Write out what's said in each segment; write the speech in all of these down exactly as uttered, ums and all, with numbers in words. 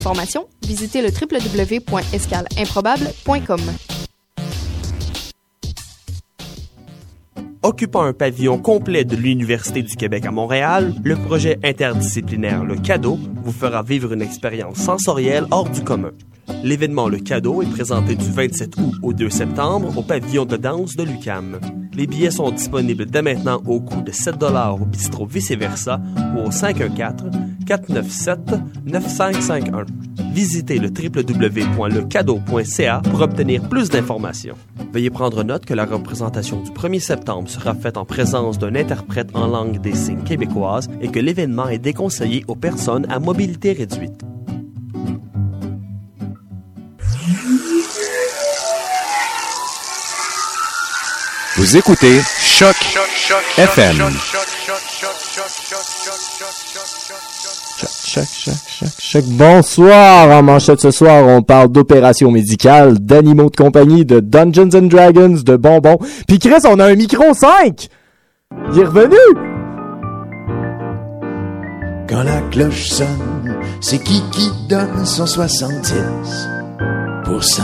d'informations, visitez le w w w point escale improbable point com. Occupant un pavillon complet de l'Université du Québec à Montréal, le projet interdisciplinaire Le Cadeau vous fera vivre une expérience sensorielle hors du commun. L'événement Le Cadeau est présenté du vingt-sept août au deux septembre au pavillon de danse de l'U Q A M. Les billets sont disponibles dès maintenant au coût de sept dollars au bistrot Vice-Versa ou au cinq un quatre, quatre neuf sept, neuf cinq cinq un. Visitez le w w w point le cadeau point c a pour obtenir plus d'informations. Veuillez prendre note que la représentation du premier septembre sera faite en présence d'un interprète en langue des signes québécoise et que l'événement est déconseillé aux personnes à mobilité réduite. Vous écoutez Choc F M. Choc, choc, choc, choc, choc. Bonsoir. En manchette ce soir, on parle d'opérations médicales, d'animaux de compagnie, de Dungeons and Dragons, de bonbons. Puis Chris, on a un micro cinq. Il est revenu. Quand la cloche sonne, c'est qui qui donne son soixante-dix pour cent?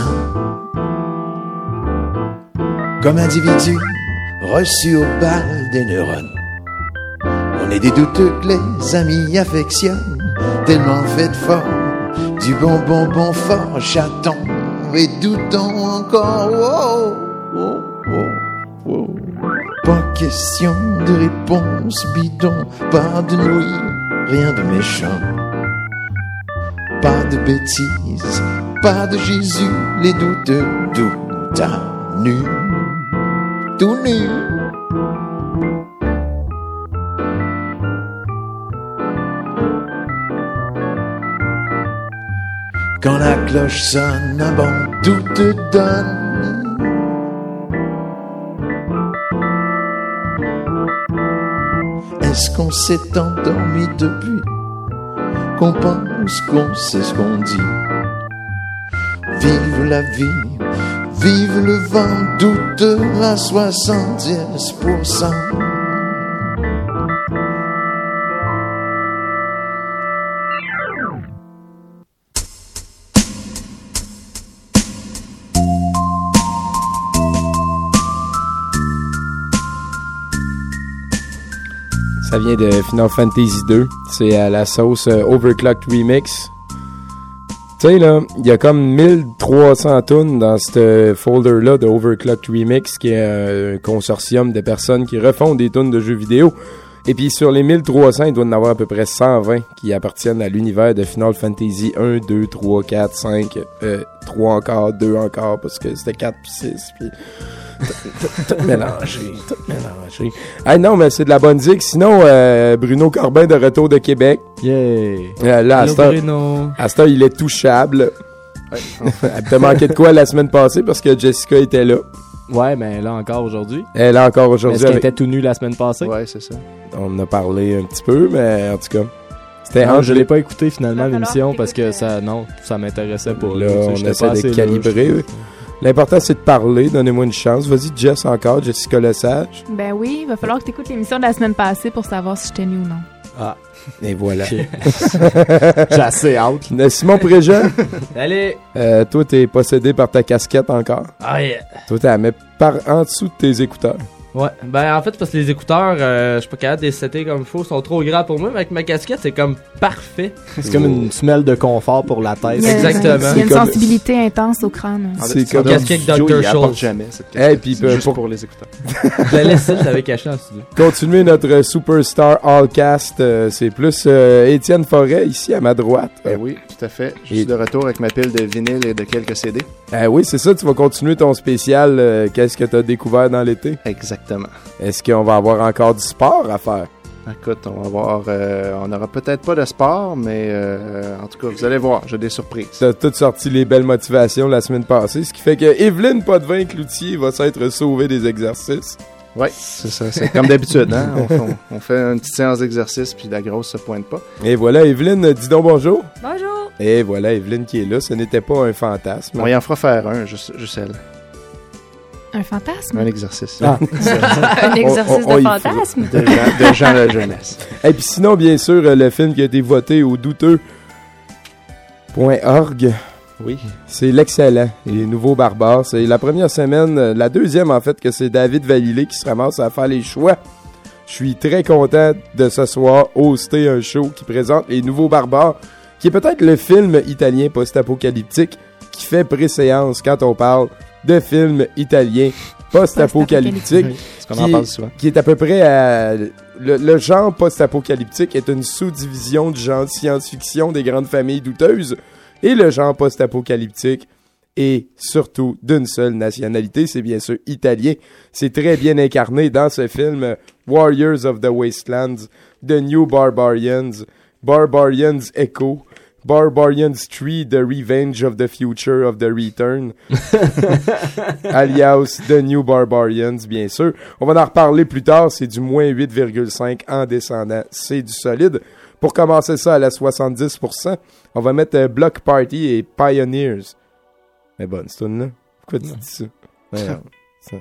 Comme individu reçu au bal des neurones. On est des douteux que les amis affectionnent, tellement fait de fort, du bon bon bon fort, chaton et doutons encore. Wow, wow, wow, wow. Pas question de réponse bidon, pas de nouilles, rien de méchant. Pas de bêtises, pas de Jésus, les douteux, tout à nu. Tout nu. Quand la cloche sonne, un bon tout te donne. Est-ce qu'on s'est endormi depuis qu'on pense qu'on sait ce qu'on dit? Vive la vie, vive le vent douteux à soixante-dix pour cent. Ça vient de Final Fantasy deux. C'est à la sauce euh, Overclocked Remix. Tu sais, là, il y a comme mille trois cents tunes dans ce folder-là de Overclocked Remix, qui est un consortium de personnes qui refont des tunes de jeux vidéo. Et puis sur les mille trois cents, il doit y en avoir à peu près cent vingt qui appartiennent à l'univers de Final Fantasy un, deux, trois, quatre, cinq, euh, trois encore, deux encore, parce que c'était quatre puis six, puis tout, tout mélangé, tout mélangé. Ah non, mais c'est de la bonne digue. Sinon, euh, Bruno Corbin de retour de Québec. Yeah! Euh, là, à cette heure, il est touchable. Ouais. Elle t'a manqué de quoi la semaine passée parce que Jessica était là. Ouais, mais là encore aujourd'hui. Elle est là encore aujourd'hui. Est-ce qu'elle avec... était tout nue la semaine passée? Ouais, c'est ça. On en a parlé un petit peu, mais en tout cas. C'était non, je l'ai pas écouté finalement l'émission parce que ça, non, ça m'intéressait pas. Là, on essaie de calibrer. Là, l'important, c'est de parler. Donnez-moi une chance. Vas-y, Jess, encore. Jessica Lesage. Ben oui, il va falloir que tu écoutes l'émission de la semaine passée pour savoir si j'étais nue ou non. Ah, et voilà. Okay. J'ai assez hâte. Simon Préjean. Allez. Euh, toi, t'es possédé par ta casquette encore. Ah, yeah. Toi, t'as la mets par en dessous de tes écouteurs. Ouais, ben en fait, parce que les écouteurs, euh, je suis pas capable de les setter comme il faut, sont trop grands pour moi, mais avec ma casquette, c'est comme parfait. C'est comme une semelle de confort pour la tête. Il y a, exactement. Il y a une comme... sensibilité intense au crâne. C'est comme une casquette docteur Schultz. Jamais cette casquette. Hey, puis, c'est juste pour... pour les écouteurs. Je la laisse, je l'avais caché en studio. Continuez notre superstar all-cast. Euh, c'est plus euh, Étienne Forêt, ici, à ma droite. Ben oui, tout à fait. Je et... suis de retour avec ma pile de vinyle et de quelques C D. Ah oui, c'est ça. Tu vas continuer ton spécial. Euh, qu'est-ce que tu as découvert dans l'été? Exactement. Est-ce qu'on va avoir encore du sport à faire? Écoute, on va avoir, euh, on n'aura peut-être pas de sport, mais euh, en tout cas, vous allez voir, j'ai des surprises. T'as tout sorti les belles motivations la semaine passée, ce qui fait que Evelyne Potvin-Cloutier va s'être sauvée des exercices. Oui, c'est ça, c'est comme d'habitude, hein? On, on, on fait une petite séance d'exercice, puis la grosse se pointe pas. Et voilà, Evelyne, dis donc bonjour. Bonjour. Et voilà, Evelyne qui est là, ce n'était pas un fantasme. On y en fera faire un, juste, juste elle. Un fantasme? Un exercice. Ah. Un exercice on, on, on de fantasme? De gens, de gens de la jeunesse. Et puis sinon, bien sûr, le film qui a été voté au douteux .org. Oui. C'est l'excellent, les nouveaux barbares. C'est la première semaine, la deuxième en fait, que c'est David Valilé qui se ramasse à faire les choix. Je suis très content de ce soir hoster un show qui présente les nouveaux barbares, qui est peut-être le film italien post-apocalyptique qui fait préséance quand on parle de films italiens post-apocalyptiques. Oui, parce qu'on en parle souvent. Qui est à peu près à... Le, le genre post-apocalyptique est une sous-division du genre science-fiction des grandes familles douteuses. Et le genre post-apocalyptique est surtout d'une seule nationalité, c'est bien sûr italien. C'est très bien incarné dans ce film Warriors of the Wastelands, The New Barbarians, Barbarians Echo, Barbarians trois, The Revenge of the Future of the Return, alias The New Barbarians, bien sûr. On va en reparler plus tard, c'est du moins huit virgule cinq en descendant, c'est du solide. Pour commencer ça à la soixante-dix pour cent, on va mettre euh, Block Party et Pioneers. Mais bonne, c'est une là. Pourquoi tu dis ça? Ouais, non, ça.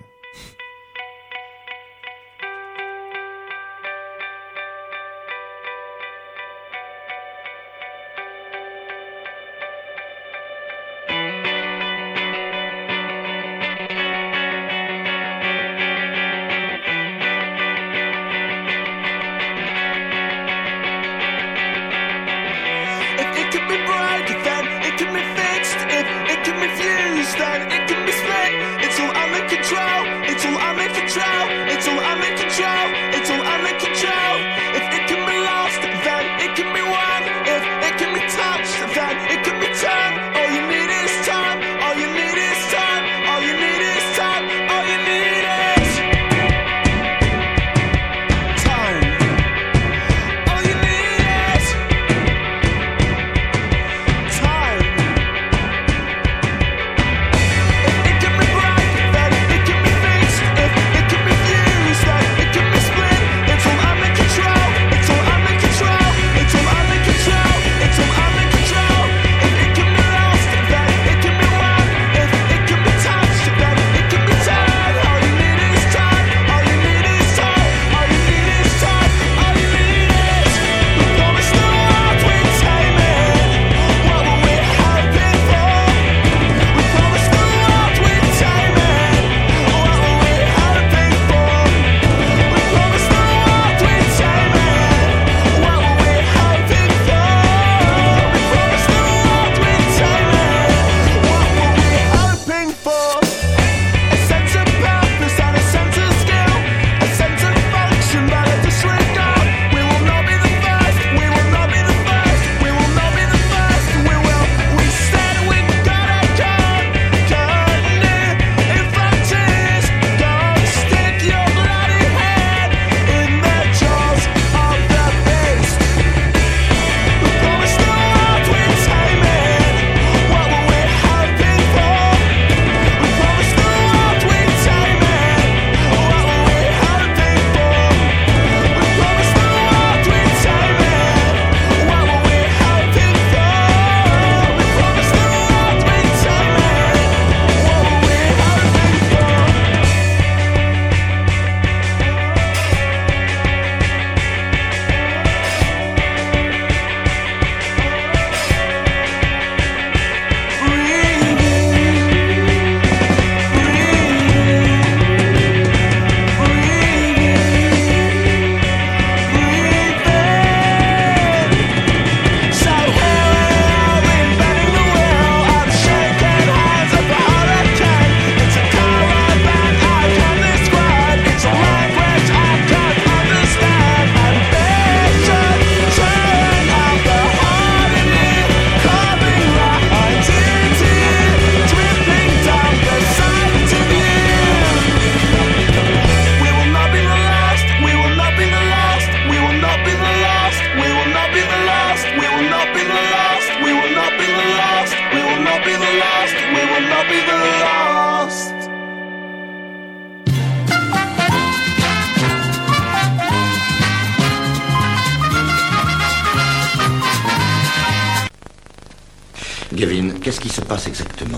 Gavin, qu'est-ce qui se passe exactement?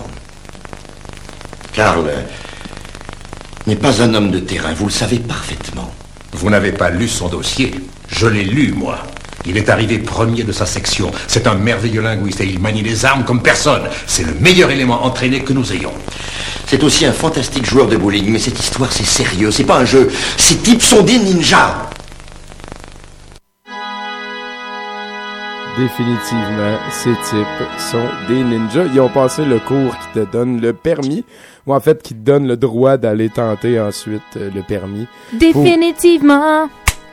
Karl n'est pas un homme de terrain, vous le savez parfaitement. Vous n'avez pas lu son dossier. Je l'ai lu, moi. Il est arrivé premier de sa section. C'est un merveilleux linguiste et il manie les armes comme personne. C'est le meilleur élément entraîné que nous ayons. C'est aussi un fantastique joueur de bowling, mais cette histoire, c'est sérieux, c'est pas un jeu. Ces types sont des ninjas. Définitivement, ces types sont des ninjas. Ils ont passé le cours qui te donne le permis, ou en fait qui te donne le droit d'aller tenter ensuite euh, le permis. Définitivement!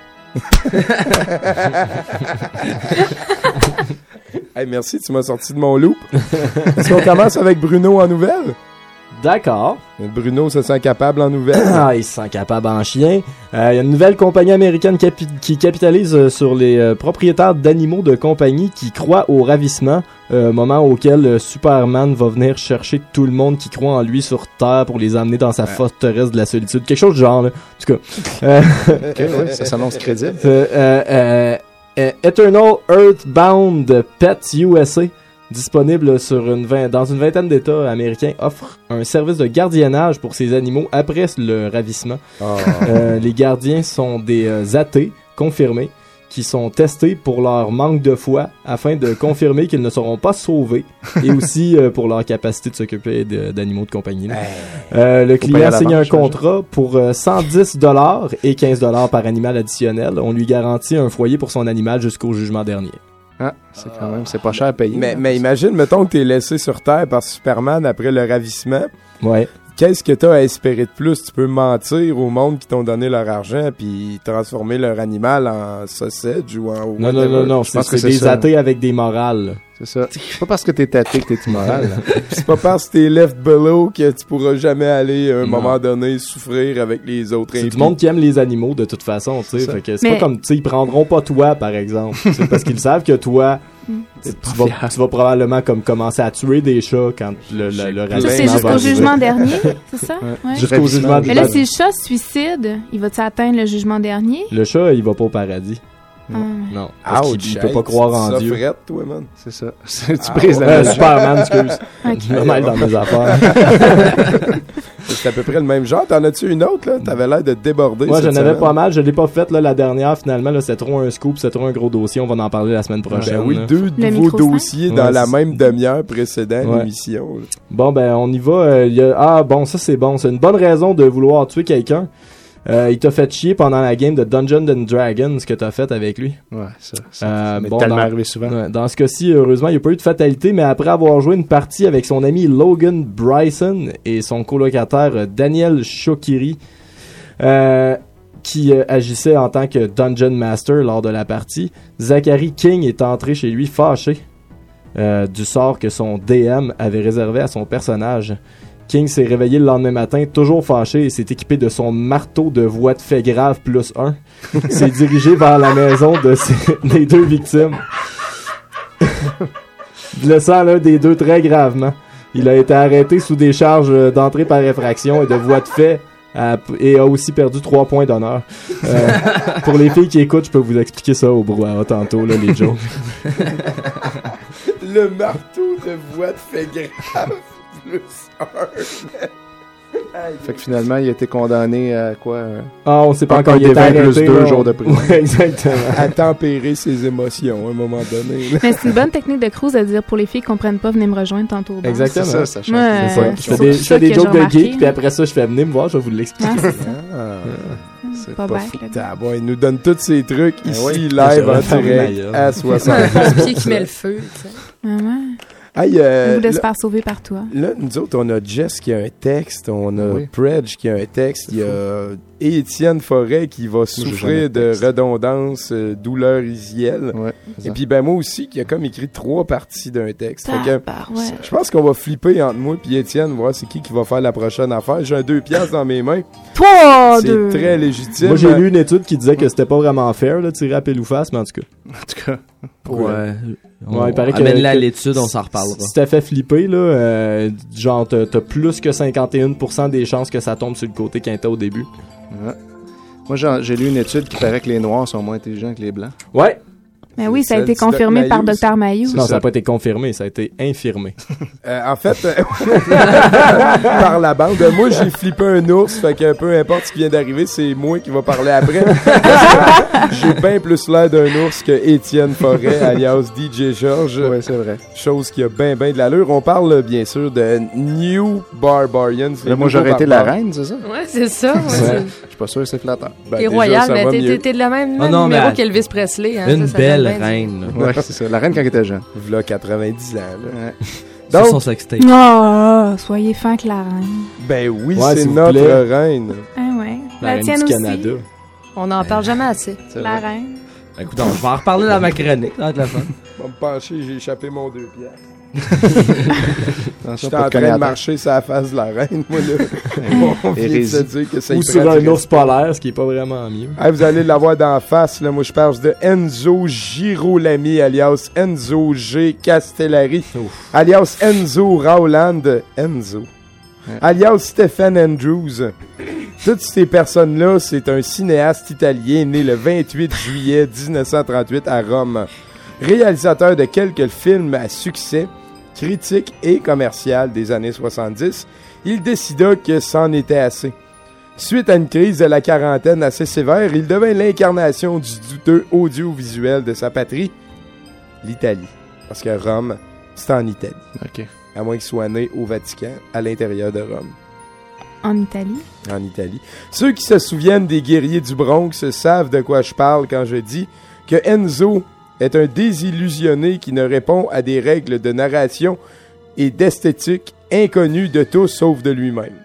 Hey, merci, tu m'as sorti de mon loop. Est-ce qu'on commence avec Bruno en nouvelles? D'accord. Bruno se sent capable en nouvelles. Ah, il se sent capable en chien. Il euh, y a une nouvelle compagnie américaine capi- qui capitalise euh, sur les euh, propriétaires d'animaux de compagnie qui croient au ravissement, euh, moment auquel euh, Superman va venir chercher tout le monde qui croit en lui sur Terre pour les amener dans sa ouais. forteresse de la solitude. Quelque chose du genre, là. En tout cas. Euh, ok, oui, ça s'annonce crédible. Euh, euh, euh, Eternal Earthbound Pets U S A, disponible sur une vingt, dans une vingtaine d'États américains, offre un service de gardiennage pour ces animaux après le ravissement. Oh. Euh, les gardiens sont des euh, athées confirmés qui sont testés pour leur manque de foi afin de confirmer qu'ils ne seront pas sauvés et aussi euh, pour leur capacité de s'occuper de, d'animaux de compagnie. Hey. Euh, le client signe un contrat pour euh, cent dix dollars et quinze dollars par animal additionnel. On lui garantit un foyer pour son animal jusqu'au jugement dernier. Ah, c'est quand même, c'est pas cher à payer. Mais, mais imagine, mettons que t'es laissé sur Terre par Superman après le ravissement. Ouais. Qu'est-ce que t'as à espérer de plus? Tu peux mentir au monde qui t'ont donné leur argent puis transformer leur animal en sausage ou en... Non, non, non, non, je pense que c'est, c'est des ça. athées avec des morales. C'est ça. C'est pas parce que t'es athée que t'es immoral. C'est pas parce que t'es left below que tu pourras jamais aller à un non. moment donné souffrir avec les autres. C'est impliqués. Du monde qui aime les animaux de toute façon, tu sais. Fait que c'est Mais... pas comme, tu sais, ils prendront pas toi, par exemple. C'est parce qu'ils savent que toi... Tu vas, tu vas probablement comme commencer à tuer des chats quand le, le, le ravissement ça, c'est jusqu'au jugement dernier, c'est ça? Ouais. Ouais. Jusqu'au jugement dernier. Mais là, si le chat se suicide, il va-tu atteindre le jugement dernier? Le chat, il va pas au paradis. Ah. Non, parce Ouch, qu'il, il peut pas croire en Dieu. Frette, toi, man. C'est ça. C'est, tu brises la euh, Superman, excuse. Okay. Je me mêle dans mes affaires. C'est à peu près le même genre. T'en as-tu une autre, là? T'avais l'air de déborder. Moi, j'en avais pas mal. Je l'ai pas faite, là, la dernière, finalement. Là, c'est trop un scoop, c'est trop un gros dossier. On va en parler la semaine prochaine. Ben oui, là. deux le nouveaux dossiers dans ouais, la même demi-heure précédente ouais. l'émission. Là. Bon, ben, on y va. Euh, y a... Ah, bon, ça, c'est bon. C'est une bonne raison de vouloir tuer quelqu'un. Euh, il t'a fait chier pendant la game de Dungeons and Dragons, ce que t'as fait avec lui. Ouais, ça. ça euh, mais bon, tellement dans, arrivé souvent. Ouais, dans ce cas-ci, heureusement, il n'y a pas eu de fatalité, mais après avoir joué une partie avec son ami Logan Bryson et son colocataire Daniel Shokiri, euh, qui euh, agissait en tant que Dungeon Master lors de la partie, Zachary King est entré chez lui fâché euh, du sort que son D M avait réservé à son personnage. King s'est réveillé le lendemain matin, toujours fâché, et s'est équipé de son marteau de voie de fait grave plus un. s'est dirigé vers la maison de ses, des deux victimes, blessant l'un des deux très gravement. Il a été arrêté sous des charges d'entrée par effraction et de voie de fait, à, et a aussi perdu trois points d'honneur. Euh, pour les filles qui écoutent, je peux vous expliquer ça au brouhaha tantôt, là, les jokes. Le marteau de voie de fait grave. Plus un. Fait que finalement, il a été condamné à quoi? Ah, on sait pas encore. Il a été arrêté plus deux jours de prison. Ouais, exactement. À tempérer ses émotions à un moment donné. Mais c'est une bonne technique de cruise à dire pour les filles qui comprennent pas, venez me rejoindre tantôt. Bon. Exactement. C'est ça, ça change. Ouais, c'est ça. Je fais des, je fais des jokes de geek, puis après ça, je fais venir me voir, je vais vous l'expliquer. Ah, c'est c'est pas, pas, pas back, fou. là, Bon, il nous donne tous ces trucs ah ici, ouais, live, en direct, à soixante. Un pied qui met le feu, tu sais. Ah ouais. Hey, euh, on voulait se faire sauver par toi. Là, nous autres, on a Jess qui a un texte, on a oui. Predge qui a un texte, il y a Étienne Forêt qui va souffrir de redondance, euh, douleur isielle. Ouais, et puis, ben, moi aussi, qui a comme écrit trois parties d'un texte. Ah, fait que, bah, ouais. je pense qu'on va flipper entre moi et Étienne, voir c'est qui qui va faire la prochaine affaire. J'ai un deux piastres dans mes mains. Toi, c'est deux. très légitime. Moi, j'ai lu une étude qui disait que c'était pas vraiment fair, là, tirer à pile ou face, mais en tout cas. En tout cas. Ouais. On, ouais, il paraît amène-la que, à l'étude, on s'en reparlera. Si t'as fait flipper, là, euh, genre, t'as, t'as plus que cinquante et un pour cent des chances que ça tombe sur le côté quand t'es au début. Ouais. Moi, j'ai, j'ai lu une étude qui paraît que les Noirs sont moins intelligents que les Blancs. Ouais. Mais oui, ça a Celle été du Doc confirmé Mayou, par c'est- docteur Mayou. Non, ça n'a pas été confirmé, ça a été infirmé. Euh, en fait, euh, par la bande, euh, moi j'ai flippé un ours, fait que peu importe ce qui vient d'arriver, c'est moi qui va parler après. J'ai bien plus l'air d'un ours que Étienne Forêt, alias D J George. Oui, c'est vrai. Chose qui a bien, bien de l'allure. On parle bien sûr de New Barbarians. Là, moi, j'aurais été la reine, c'est ça? Ouais, c'est ça. Ouais, Ouais. c'est- Je suis pas sûr que c'est flatteur. Ben, T'es déjà, royal, ça mais va t'es- mieux. t'es t'es de la même, Ah même non, numéro mais- qu'Elvis Presley. Hein, Une ça, ça belle fait bien reine. Ouais, c'est ça. La reine quand elle était jeune. V'là quatre-vingt-dix ans. Là. Ouais. Sur Donc, son sextape. Oh, soyez fin que la reine. ben oui, Ouais, c'est s'il vous notre plaît. reine. Ah ouais. La, La, reine tienne du aussi. Canada. On n'en parle jamais assez. C'est La vrai. reine. Écoute, je vais en reparler dans ma chronique, ça va être la fun. Je vais me pencher, j'ai échappé mon deux piastres. Attention, J'étais pas en de train cognac. de marcher sur la face de la reine, moi, là. On vient de se Hérésie. dire que ça Ou y sur prend un du ours respect. polaire, ce qui est pas vraiment mieux. Hey, vous allez l'avoir d'en face, là. Moi, je parle de Enzo Girolami, alias Enzo G. Castellari, alias Enzo Rowland, Enzo, Ouais. alias Stephen Andrews. Toutes ces personnes-là, c'est un cinéaste italien né le vingt-huit juillet dix-neuf cent trente-huit à Rome. Réalisateur de quelques films à succès, critique et commercial des années soixante-dix, il décida que c'en était assez. Suite à une crise de la quarantaine assez sévère, il devint l'incarnation du douteux audiovisuel de sa patrie, l'Italie. Parce que Rome, c'est en Italie. OK. À moins qu'il soit né au Vatican, à l'intérieur de Rome, En Italie. en Italie. Ceux qui se souviennent des guerriers du Bronx savent de quoi je parle quand je dis que Enzo est un désillusionné qui ne répond à des règles de narration et d'esthétique inconnues de tous sauf de lui-même.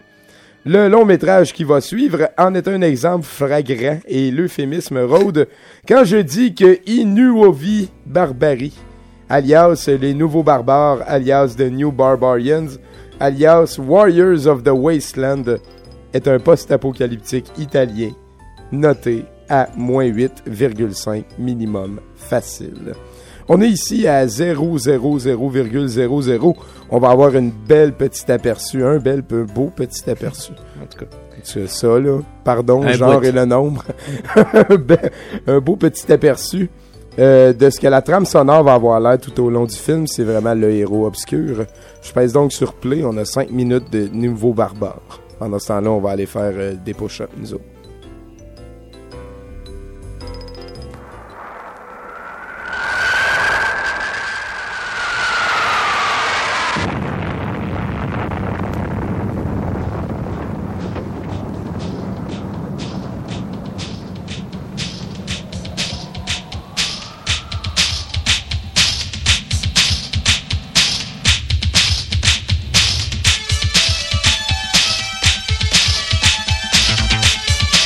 Le long métrage qui va suivre en est un exemple flagrant et l'euphémisme rôde quand je dis que I Nuovi Barbari, alias les nouveaux barbares, alias The New Barbarians, alias Warriors of the Wasteland, est un post-apocalyptique italien noté à moins huit virgule cinq minimum facile. On est ici à zéro zéro zéro virgule zéro zéro. On va avoir une belle petite aperçu, un bel peu beau petit aperçu. En tout cas. C'est ça, là. Pardon, Un genre bout. et le nombre. un be- un beau petit aperçu euh, de ce que la trame sonore va avoir l'air tout au long du film. C'est vraiment le héros obscur. Je pèse donc sur play. On a cinq minutes de nouveau barbare. Pendant ce temps-là, on va aller faire euh, des push-ups, nous autres. Thank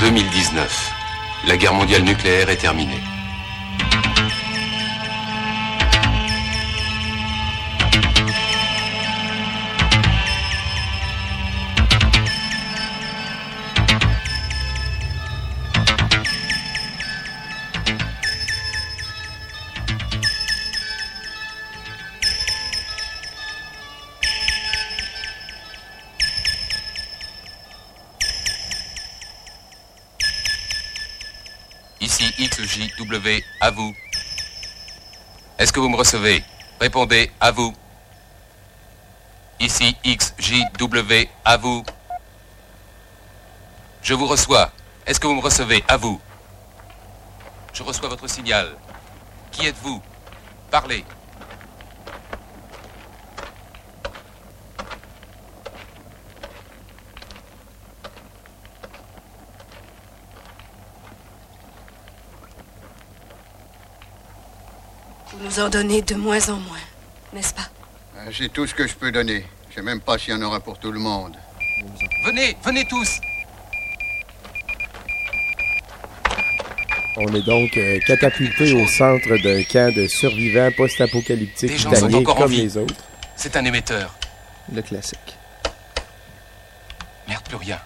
deux mille dix-neuf. La guerre mondiale nucléaire est terminée. Ici X J W, à vous. Est-ce que vous me recevez? Répondez, à vous. Ici X J W, à vous. Je vous reçois. Est-ce que vous me recevez? À vous. Je reçois votre signal. Qui êtes-vous? Parlez. Vous nous en donnez de moins en moins, n'est-ce pas? C'est tout ce que je peux donner. Je sais même pas s'il y en aura pour tout le monde. Venez, venez tous. On est donc euh, catapulté au centre d'un camp de survivants post-apocalyptiques Des gens sont italiens encore en comme vie. les autres. C'est un émetteur. Le classique. Merde, plus rien.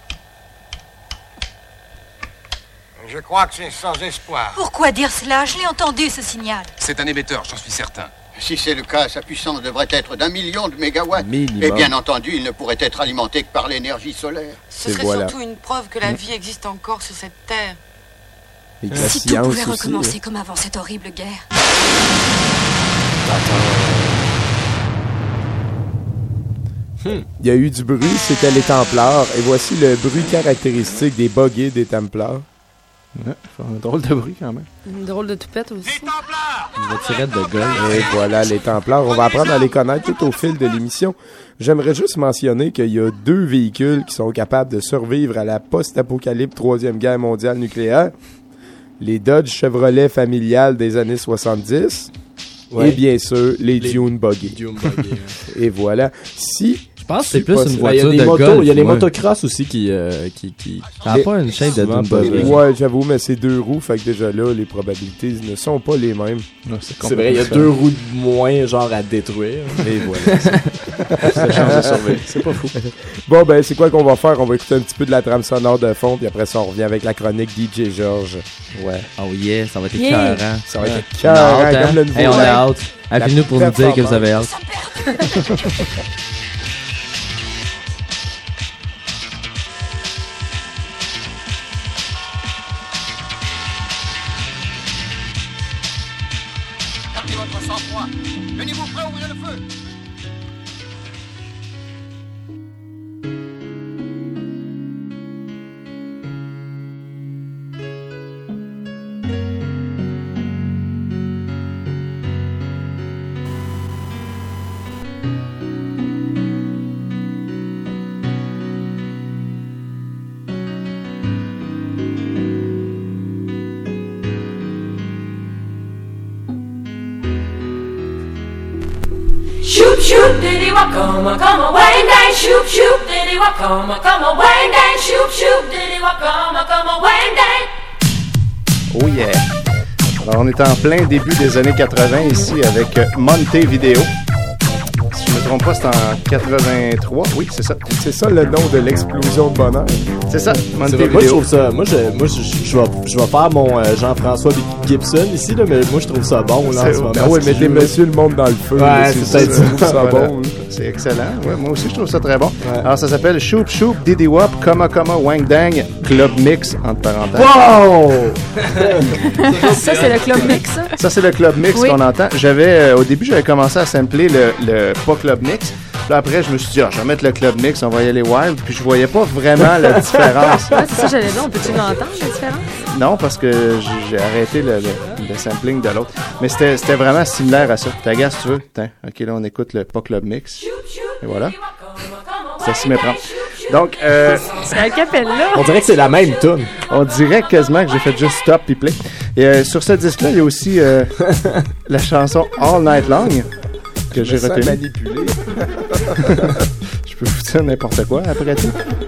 Je crois que c'est sans espoir. Pourquoi dire cela? Je l'ai entendu, ce signal. C'est un émetteur, j'en suis certain. Si c'est le cas, sa puissance devrait être d'un million de mégawatts. Minimum. Et bien entendu, il ne pourrait être alimenté que par l'énergie solaire. Ce serait voilà. surtout une preuve que la vie existe encore sur cette terre. Et que la Si tout science pouvait aussi, recommencer hein. comme avant cette horrible guerre. Hmm. Il y a eu du bruit, c'était les Templars, et voici le bruit caractéristique des buggés des Templars. Ouais, un drôle de bruit quand même. Une drôle de toupette aussi. Une tirette de gueule. Et voilà les Templars. On va apprendre à les connaître tout au fil de l'émission. J'aimerais juste mentionner qu'il y a deux véhicules qui sont capables de survivre à la post-apocalypse Troisième Guerre mondiale nucléaire. Les Dodge Chevrolet familiales des années soixante-dix. Ouais. Et bien sûr, les, Les Dune Buggy. Dune Buggy, hein. Et voilà. Si... Je pense que c'est plus possible. une voiture Il y a de des motos, golf. il y a les ouais. motocross aussi qui... Euh, qui, qui... Ça Les- n'a pas une shape de Souvent Dune pas. Buggy. Ouais, j'avoue, mais c'est deux roues, fait que déjà là, les probabilités ne sont pas les mêmes. Non, C'est vrai, il y a deux roues de moins, genre, à détruire. Et voilà. C'est chance de survivre. C'est pas fou. Bon, ben, c'est quoi qu'on va faire? On va écouter un petit peu de la trame sonore de fond, puis après ça, on revient avec la chronique D J Georges. Ouais. Oh yeah, ça va être Yeah. écœurant. Ça va être Ouais. écœurant, On a hâte, hein? comme le nouveau Hey, on a rap. hâte. Appelez-nous pour nous dire que vous avez hâte. Gardez votre sang-froid. Tenez-vous prêts à ouvrir le feu. Shoop shoop diddy wop, come on, come on, wang dang. Shoop shoop diddy wop, come on, come on, wang dang. Shoop shoop diddy wop, come on, come on, wang dang. Oh yeah! Alors, on est en plein début des années quatre-vingts ici avec euh, Montevideo. Si je me trompe pas, c'est en quatre-vingt-trois. Oui, c'est ça. C'est ça le nom de l'explosion de bonheur. C'est ça, C'est vrai, Montevideo. moi je trouve ça, moi je, moi je, je, je vais, je vais faire mon euh, Jean-François Gibson ici là, mais moi je trouve ça bon là en C'est- ce moment. ben ouais, ce qu'il mettez joue, monsieur le monde dans le feu. Ouais, là, c'est ça, peut-être je trouve ça Voilà. bon. là. C'est excellent. Ouais, moi aussi, je trouve ça très bon. Alors, ça s'appelle Shoop Shoop Diddy Wop, Comma Comma Wang Dang, Club Mix, entre parenthèses. Wow! Ça, c'est le club mix, ça? Ça, c'est le Club Mix Oui. qu'on entend. J'avais, euh, au début, j'avais commencé à sampler le, le pas Club Mix. Puis après, je me suis dit, ah, je vais mettre le Club Mix, on va y aller wild. Puis je voyais pas vraiment la différence. Ouais, c'est ça, j'allais dire. On peut-tu l'entendre, la différence? Non, parce que j'ai j'ai arrêté le, le, le sampling de l'autre. Mais c'était c'était vraiment similaire à ça. T'as gars, si tu veux. Tiens, ok, là, on écoute le pas Club Mix. Et voilà. Ça s'y méprend. Donc, euh, C'est un capella. On dirait que c'est la même tune. on dirait quasiment que j'ai fait juste stop puis play. Et euh, sur ce disque-là, il y a aussi euh, la chanson All Night Long que j'ai Je me sens retenue. manipulé. Je peux vous dire n'importe quoi après tout.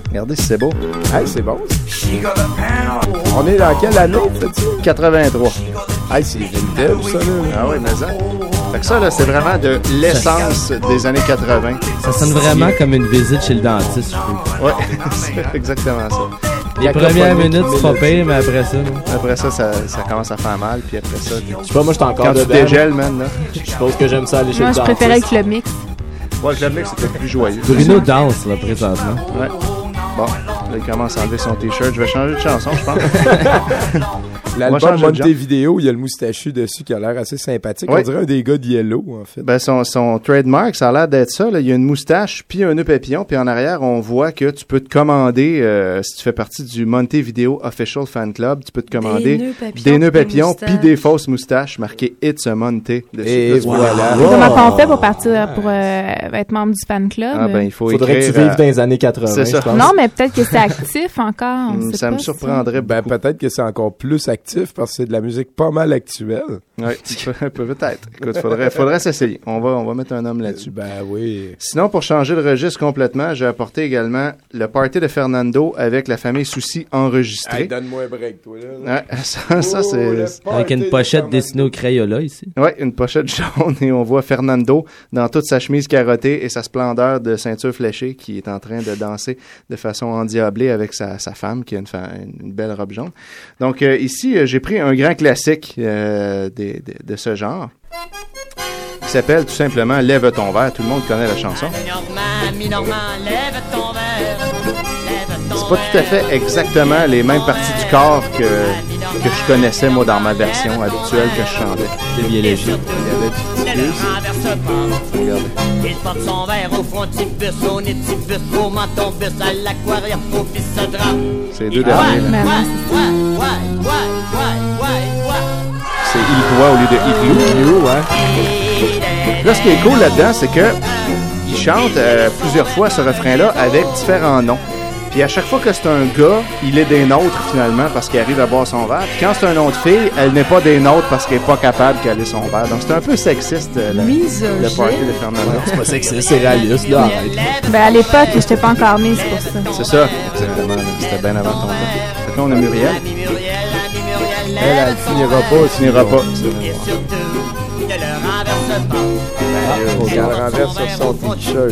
Regardez si c'est beau. Hey, c'est bon. On est dans quelle année, fais-tu? quatre-vingt-trois. Hey, c'est vintage, ça, là. Ah oui, mais ça. Fait que ça, là, c'est vraiment de l'essence des années quatre-vingts. Ça sonne vraiment comme une visite chez le dentiste, je trouve. Ouais, c'est exactement ça. Les premières minutes, c'est pas pire, mais après ça, non? Après ça, ça, ça commence à faire mal, puis après ça... Je sais pas, moi, j'étais encore quand dedans. tu dégèles, man, là. Je pense que j'aime ça aller chez Moi, le je dentiste. préférais le Club Mix. Ouais, le Club Mix, c'était plus joyeux. Bruno danse, là, présentement. Ouais. Bon, là, il commence à enlever son T-shirt. Je vais changer de chanson, je pense. L'album Montevideo, il y a le moustachu dessus qui a l'air assez sympathique. Ouais. On dirait un des gars de Yellow, en fait. Ben, son, son trademark, ça a l'air d'être ça. Là. Il y a une moustache, puis un nœud papillon, puis en arrière, on voit que tu peux te commander, euh, si tu fais partie du Montevideo Official Fan Club, tu peux te commander Des nœuds papillons, des nœuds puis des papillons, puis moustaches. des fausses moustaches marquées It's a Monte dessus. Et Là, tu peux- voilà. Et comment on fait pour partir, pour euh, être membre du fan club? Ah, ben, il faut Faudrait que tu écrire, vives euh, dans les années quatre-vingts, c'est ça. je pense. Non, mais peut-être que c'est actif encore. on Hum, sait ça pas, me surprendrait. Ben, peut-être que c'est encore plus actif parce que c'est de la musique pas mal actuelle. Oui, peut-être. Écoute, faudrait, faudrait s'essayer. On va, on va mettre un homme là-dessus. Ben oui. Sinon, pour changer le registre complètement, j'ai apporté également le party de Fernando avec la famille Soucy enregistré. Hey, donne-moi un break, toi, là. Ouais, ça, ça c'est... Avec une pochette dessinée au Crayola ici. Ouais, une pochette jaune et on voit Fernando dans toute sa chemise carottée et sa splendeur de ceinture fléchée qui est en train de danser de façon endiablée avec sa, sa femme qui a une, fa- une belle robe jaune. Donc euh, ici, euh, j'ai pris un grand classique euh, des- des- de ce genre qui s'appelle tout simplement « Lève ton verre ». Tout le monde connaît la chanson. C'est pas tout à fait exactement les mêmes parties du corps que, que je connaissais, moi, dans ma version habituelle que je chantais. C'est biologique. Il y avait du petit Regardez. Il porte son verre au front, petit bus, au nez, petit bus, au menton, bus, à l'aquarium, au fils de drap. C'est les deux derniers, là. C'est Igloo au lieu de Igloo. ouais. Là, ce qui est cool là-dedans, c'est que il chante euh, plusieurs fois ce refrain-là avec différents noms. Puis à chaque fois que c'est un gars, il est des nôtres finalement parce qu'il arrive à boire son verre. Puis quand c'est un nom de fille, elle n'est pas des nôtres parce qu'elle n'est pas capable de caler son verre. Donc c'est un peu sexiste euh, la- Misogyne. le party de Fernando. C'est pas sexiste, c'est réaliste, là, arrête. Ben, à l'époque, j'étais pas encore mise pour ça. C'est ça, exactement. là. C'était bien avant ton temps. Fait que là, on a Muriel. Elle, elle finira pas. Elle finira pas. C'est vrai. On le renverse sur son t-shirt.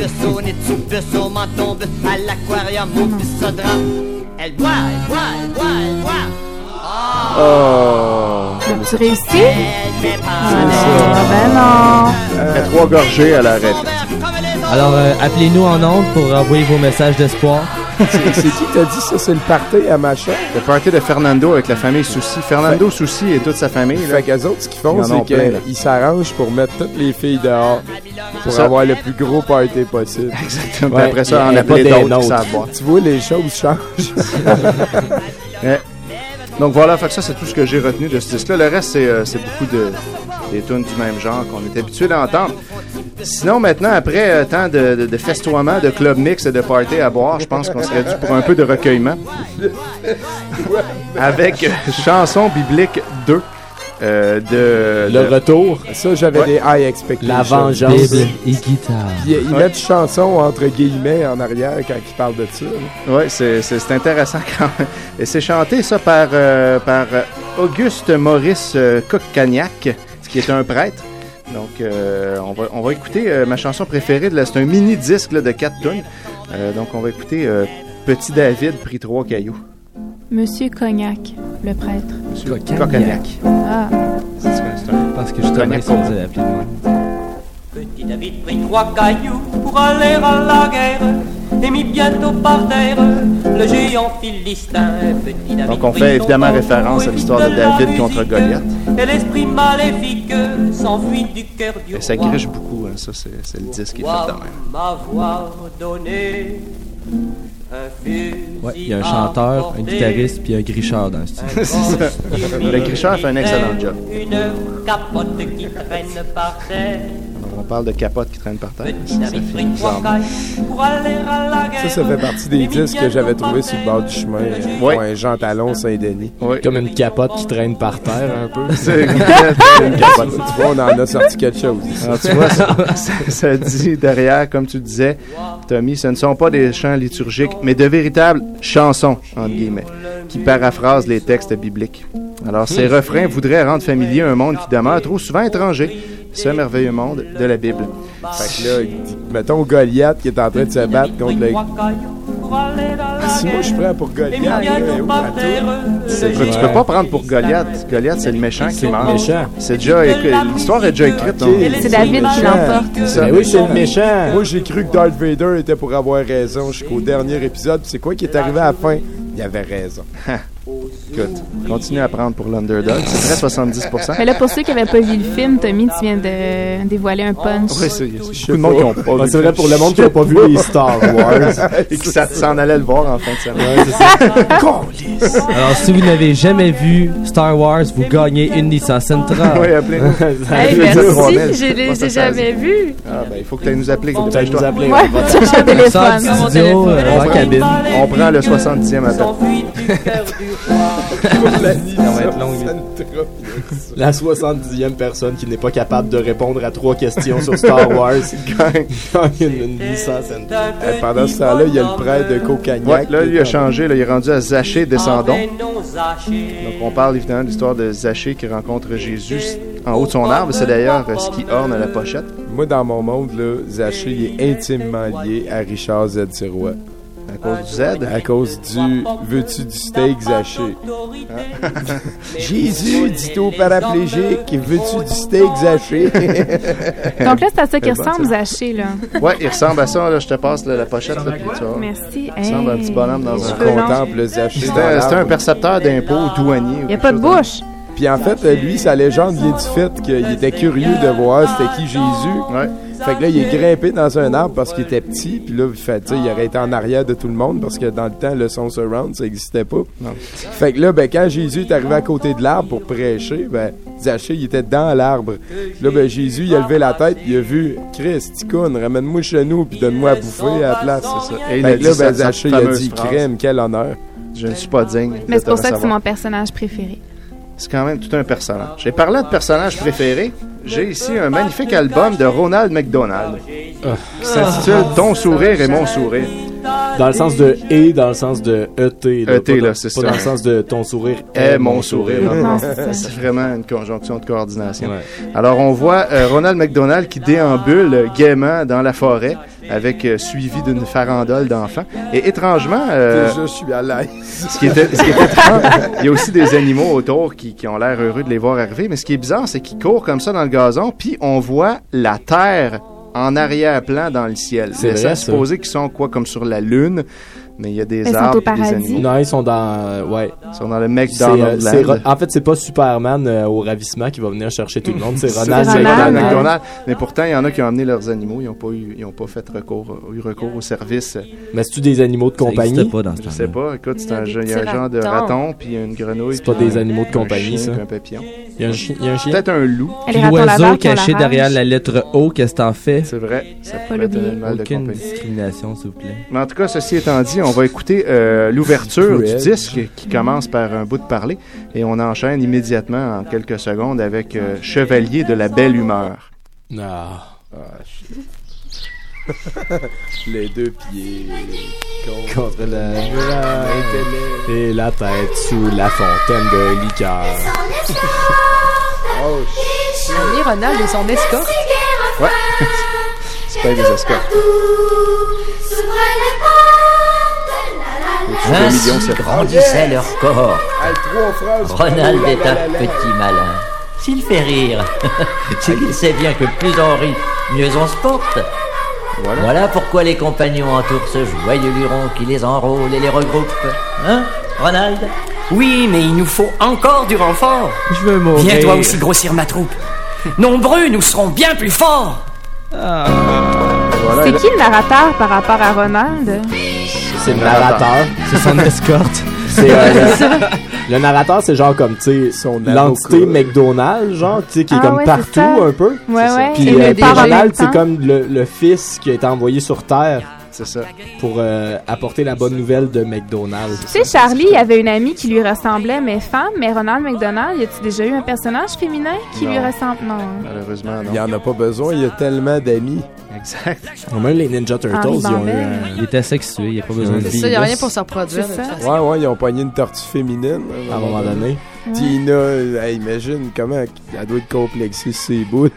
Oh! Tu réussis? C'est ça. Ah, ben non. Après trois gorgées, elle arrête. Alors, euh, appelez-nous en ondes pour envoyer vos messages d'espoir. C'est c'est qui t'a dit ça? C'est le party à machin? Le party de Fernando avec la famille Soucy. Fernando Soucy et toute sa famille. Là. Fait qu'eux autres, ce qu'ils font, Ils en ont c'est plein, là. qu'ils s'arrangent pour mettre toutes les filles dehors pour ça. avoir le plus gros party possible. Exactement. Ouais, Puis après ça, il y en a pas appeler des d'autres qui nôtres. savent boire. Tu vois, les choses changent. Ouais. Donc voilà, fait que ça, c'est tout ce que j'ai retenu de ce disque-là. Le reste, c'est, euh, c'est beaucoup de des tunes du même genre qu'on est habitué d'entendre. Sinon, maintenant, après euh, tant de, de, de festoiements, de club mix et de party à boire, je pense qu'on serait dû pour un peu de recueillement. Avec euh, Chanson biblique deux. Euh, de, Le de- retour, Ça, j'avais Ouais. des high expectations. la vengeance. Bible et guitare. Puis, ils Ouais. mettent chanson entre guillemets en arrière quand ils parlent de ça. là. Ouais, c'est, c'est, c'est intéressant quand même. Et c'est chanté, ça, par, euh, par euh, Auguste Maurice euh, Coccagnac, qui est un prêtre. Donc, euh, on, va, on va écouter euh, ma chanson préférée. De la, c'est un mini-disque là, de quatre tunes. Euh, donc, on va écouter euh, Petit David prit trois cailloux. Monsieur Cognac, le prêtre. Monsieur Coccagnac. Ah. C'est, c'est un... Parce que justement, Cognac ils sont dit appeler de même. Petit David prit trois cailloux pour aller à la guerre et mit bientôt par terre le géant philistin. Petit David Donc, on prit fait son évidemment bâton référence à et l'histoire fit de de la David contre musique, Goliath. Et l'esprit maléfique s'enfuit du cœur du Et ça roi. griche beaucoup, hein, ça, c'est, c'est le disque qui est fait de même. M'avoir donné un fusil Ouais, il y a un à chanteur, un portée, guitariste puis un gricheur dans le studio. un C'est ça. costume Le gricheur fait un excellent job. Une capote qui traîne par terre. On parle de capotes qui traînent par terre. Ça, ça fait bizarre. Ça, ça fait partie des disques que j'avais trouvés sur le bord du chemin. Oui. Pour un Jean Talon, Saint-Denis. Oui. Comme une capote qui traîne par terre un peu. C'est une capote. Tu vois, on en a sorti quelque chose. Alors, tu vois, ça, ça, ça dit derrière, comme tu disais, Tommy, ce ne sont pas des chants liturgiques, mais de véritables chansons, entre guillemets, qui paraphrasent les textes bibliques. Alors, ces refrains voudraient rendre familier un monde qui demeure trop souvent étranger, ce merveilleux monde de la Bible. Fait que là, il dit, mettons Goliath qui est en train de se battre contre le... Si moi je suis prêt pour Goliath, là, et où la tour? Tu peux pas prendre pour Goliath. Goliath, c'est le méchant qui meurt. méchant. C'est déjà écrit- l'histoire est déjà écrite. non? C'est David qui l'emporte. Ça, Ben oui, c'est le méchant. Moi, j'ai cru que Darth Vader était pour avoir raison jusqu'au dernier épisode. Puis c'est quoi qui est arrivé à la fin? Il avait raison. Écoute, continue à prendre pour l'underdog. C'est très soixante-dix pour cent. Mais là, pour ceux qui n'avaient pas vu le film, Tommy, tu viens de dévoiler un punch. Oui, c'est- il y a beaucoup de monde qui n'ont pas Ouais, vu. c'est vrai pour le monde qui n'a pas vu les Star Wars. Et qui s'en s'en allait le voir en fin de semaine. Alors, si vous n'avez jamais vu Star Wars, vous gagnez une Nissan Sentra. Oui, appelez-nous. Hey, Appelez-nous merci, Ronald. je les Pas ai ça, jamais vus. Ah, ben, il faut que tu nous appeler. Faut que t'ailles nous appeler. Ouais, va te chercher un téléphone. Sors du Mon studio, téléphone. euh, On en prend- cabine. On prend le soixante-dixième appel. Ça va être long, La soixante-dixième personne qui n'est pas capable de répondre à trois questions sur Star Wars gagne une, une Nissan Sentra. Eh, pendant ce temps-là, il y a le prêtre de Cocagnac. Ouais, là, qui lui est a en- changé. Là, il est rendu à Zachée descendant. Donc, on parle évidemment de l'histoire de Zachée qui rencontre Jésus en haut de son arbre. C'est d'ailleurs euh, ce qui orne la pochette. Moi, dans mon monde, là, Zaché il est intimement lié à Richard Z. Sirois. À cause du Z. À cause du « Veux-tu du steak, Zaché? Hein? Jésus, dit au paraplégique, veux-tu du steak, Zaché? Donc là, c'est à ça qu'il C'est bon, ressemble, ça. Zaché, là. Ouais, il ressemble à ça. Là, je te passe là, la pochette. Là, puis tu vois. Merci. Il ressemble à un petit bonhomme dans un cheveux longs. Contemple le Zaché. C'était un, c'était un percepteur d'impôts douanier. Il n'y a pas de bouche. Puis en fait, lui, sa légende vient du fait qu'il était curieux de voir c'était qui Jésus. Ouais. Fait que là, il est grimpé dans un arbre parce qu'il était petit. Puis là, fait, tu sais, il aurait été en arrière de tout le monde parce que dans le temps, le son surround, ça n'existait pas. Non. Fait que là, ben, quand Jésus est arrivé à côté de l'arbre pour prêcher, ben, Zaché, il était dans l'arbre. Là, ben, Jésus, il a levé la tête, il a vu Christ, ticoune, ramène-moi chez nous, puis donne-moi à bouffer à la place. C'est ça. Et il Fait a que dit là, ben, cette Zaché, il a fameuse dit phrase. crème, quel honneur. Je ne suis pas digne. Mais de c'est pour te ça que c'est recevoir. mon personnage préféré. C'est quand même tout un personnage. Et parlant de personnage préféré, j'ai ici un magnifique album de Ronald McDonald qui s'intitule Ton sourire et mon sourire. Dans le sens de « et », dans le sens de « et ». E T, pas dans- là, c'est Pas ça. dans le sens de « ton sourire est mon sourire ». Non, c'est ça. C'est vraiment une conjonction de coordination. Ouais. Alors, on voit euh, Ronald McDonald qui déambule euh, gaiement dans la forêt avec euh, suivi d'une farandole d'enfants. Et étrangement... euh, Déjà, je suis à l'aise. Ce qui, était, ce qui est étrange, il y a aussi des animaux autour qui, qui ont l'air heureux de les voir arriver, mais ce qui est bizarre, c'est qu'ils courent comme ça dans le gazon, puis on voit la terre en arrière-plan dans le ciel. C'est Laissant vrai, ça. supposer qu'ils sont quoi, comme sur la lune, mais il y a des Mais ils sont arbres au et des paradis. animaux. Non, ils sont dans... euh, ouais. Ils sont dans le C'est, McDonald's euh, c'est Land. Ro- en fait, c'est pas Superman euh, au ravissement qui va venir chercher tout le monde, c'est C'est Ronald Ronald, McDonald. ouais. McDonald. Mais pourtant, il y en a qui ont amené leurs animaux. Ils n'ont pas eu, ils ont pas fait recours, euh, eu recours au service. Mais c'est-tu des animaux de Ça compagnie? existait pas dans ce Je temps-là. sais pas. Écoute, c'est Il y a un, des jeu- il y a un petits genre de ratons. raton, puis il y a une grenouille. C'est pas puis des un- animaux de un compagnie, chien, ça. puis un papillon. Il y a un, chi- il y a un chien? Peut-être un loup. Et Puis les ratons l'oiseau laveurs qui ont caché la derrière rage. la lettre O, qu'est-ce que t'en fais? C'est vrai. Ça Pas pourrait être un l'oublier. animal de Aucune compagnie. discrimination, s'il vous plaît. Mais en tout cas, ceci étant dit, on va écouter euh, l'ouverture du Cruel. disque qui commence par un bout de parler et on enchaîne immédiatement en quelques secondes avec euh, Chevalier de la belle humeur. Ah. Ah, shit. Les deux pieds Contre la et la tête sous la fontaine de liqueur. Oh, Ami Ronald et son escorte. Ouais. C'est pas des escortes. Ainsi millions, c'est grandissait leur corps. Hey, trois phrases. Ronald Oh là est là un là là. petit malin. S'il fait rire, c'est qu'il sait bien que plus on rit, mieux on se porte. Voilà. Voilà pourquoi les compagnons entourent ce joyeux luron qui les enrôle et les regroupe. Hein, Ronald? Oui, mais il nous faut encore du renfort. Je veux mourir. Viens toi aussi grossir ma troupe. Nombreux, nous serons bien plus forts. Voilà, C'est là- qui le narrateur par rapport à Ronald? C'est le narrateur. C'est son escorte. C'est, euh, le, le narrateur, c'est genre comme, tu sais, l'entité McDonald's, genre, tu sais, qui est Ah comme ouais, partout c'est ça. un peu. Ouais, ouais. Puis Et le euh, D G, Ronald, temps. c'est comme le, le fils qui a été envoyé sur Terre. C'est ça. Pour euh, apporter la bonne nouvelle de McDonald's. Tu sais, Charlie, il avait une amie qui lui ressemblait, mais femme, mais Ronald McDonald, y a-tu déjà eu un personnage féminin qui Non. lui ressemble? Non. Malheureusement, non. Il n'y en a pas besoin, il y a tellement d'amis. Exact. Même les Ninja Turtles, Henri ils ont eu Bambel. un... Il était sexué, il n'y a pas besoin de C'est vie. ça, il n'y a rien pour se reproduire. C'est de toute ça. façon. Ouais, ouais, ils ont pogné une tortue féminine. À un moment donné. Tina, euh, hey, imagine comment elle doit être complexée sur ses bouts.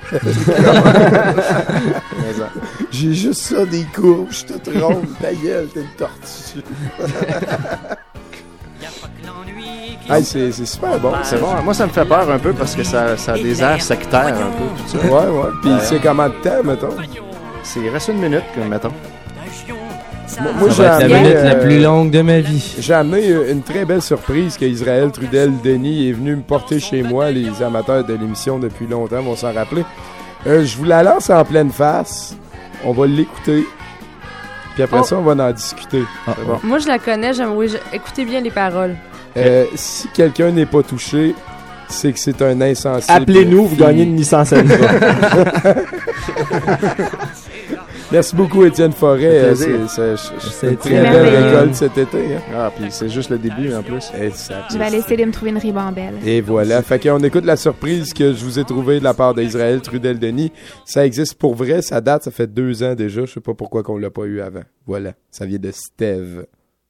J'ai juste ça, des courbes, je suis toute ronde, ta gueule, t'es une tortue. Hey, c'est, c'est super bon. C'est bon. Moi, ça me fait peur un peu parce que ça, ça a des airs sectaires un peu. Tout ça. Ouais, ouais. Puis Euh, c'est combien de temps, mettons? C'est, il reste une minute, mettons. Moi, moi, Ça j'ai va être la amené, minute la euh, plus longue de ma vie. J'ai amené euh, une très belle surprise que Israël Trudel-Denis est venu me porter chez moi. Les amateurs de l'émission depuis longtemps vont s'en rappeler. Euh, je vous la lance en pleine face. On va l'écouter. Puis après Oh. ça, on va en discuter. C'est bon. Moi, je la connais. J'aime, oui, je- écoutez bien les paroles. Euh, si quelqu'un n'est pas touché, c'est que c'est un insensible. Appelez-nous, vous gagnez une Nissan Sentra. Merci beaucoup, Étienne Forêt. Euh, Ça fait plaisir. C'est, c'est, c'est C'est une très très belle merveilleux. récolte cet été. Hein? Ah, puis c'est juste le début en plus. Et, ça, Je vais aller essayer de me trouver une ribambelle. et voilà. Fait qu'on écoute la surprise que je vous ai trouvée de la part d'Israël Trudel-Denis. Ça existe pour vrai. Ça date, ça fait deux ans déjà. Je sais pas pourquoi qu'on l'a pas eu avant. Voilà. Ça vient de Steve.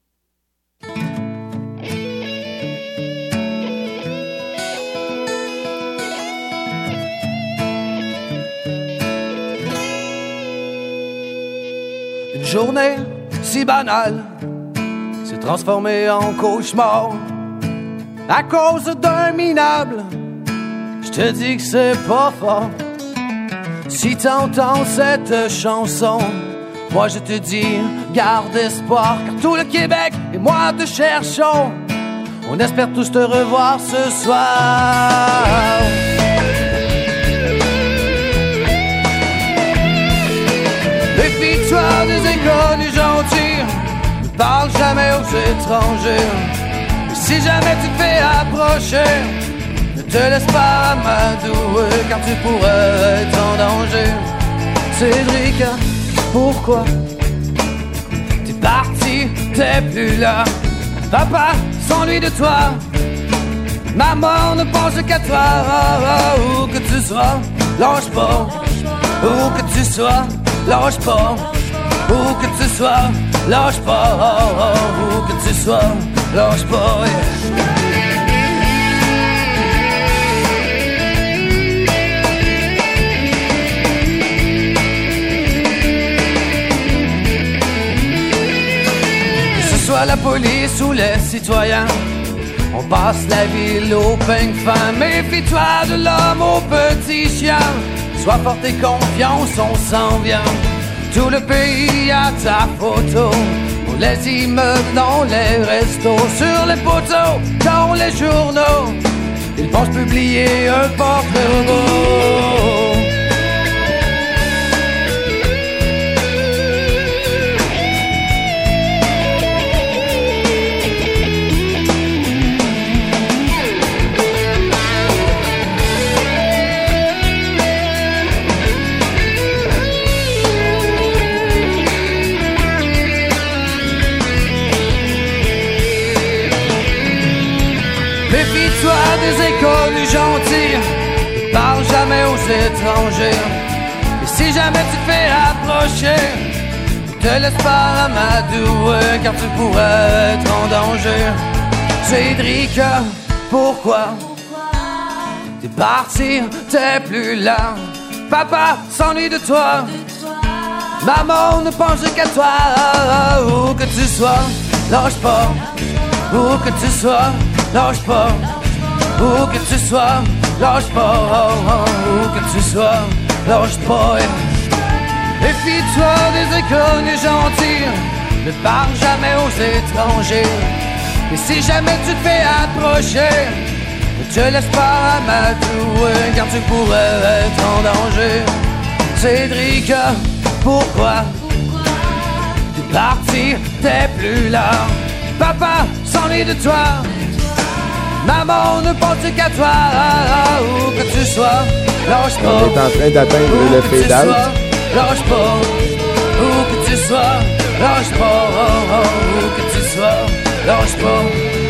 Une journée si banale s'est transformée en cauchemar à cause d'un minable. Je te dis que c'est pas fort. Si t'entends cette chanson, moi je te dis garde espoir, car tout le Québec et moi te cherchons. On espère tous te revoir ce soir. Méfie-toi des inconnus gentils, ne parle jamais aux étrangers. Et si jamais tu te fais approcher, ne te laisse pas amadouer, car tu pourrais être en danger. Cédric, pourquoi t'es parti, t'es plus là? Papa s'ennuie de toi, maman ne pense qu'à toi. Où que tu sois, lâche pas. Où que tu sois, lâche pas. Où que tu sois, lâche pas. Où que tu sois, lâche pas. Que ce soit la police ou les citoyens, on passe la ville au peigne fin. Méfie-toi de l'homme au petit chien. Sois forte et confiance, on s'en vient. Tout le pays a ta photo. Pour les immeubles, dans les restos, sur les poteaux, dans les journaux, ils pensent publier un portrait robot. Méfie-toi des inconnus gentils, ne parle jamais aux étrangers. Et si jamais tu te fais approcher, ne te laisse pas amadouer, car tu pourrais être en danger. Cédric, pourquoi t'es parti, t'es plus là? Papa s'ennuie de toi, maman ne pense qu'à toi. Où que tu sois, lâche pas. Où que tu sois, lâche pas. Où que tu sois, lâche pas. Où que tu sois, lâche pas. Méfie-toi des inconnus gentils, ne parle jamais aux étrangers. Et si jamais tu te fais approcher, ne te laisse pas amadouer, car tu pourrais être en danger. Cédric, pourquoi t'es parti, t'es plus là? Papa s'ennuie envie de toi. Maman ne pense qu'à toi. Où que tu sois, lâche pas. On est en train d'atteindre Où le que tu fade-out. sois, lâche pas. Où que tu sois, lâche pas. Où que tu sois, lâche pas.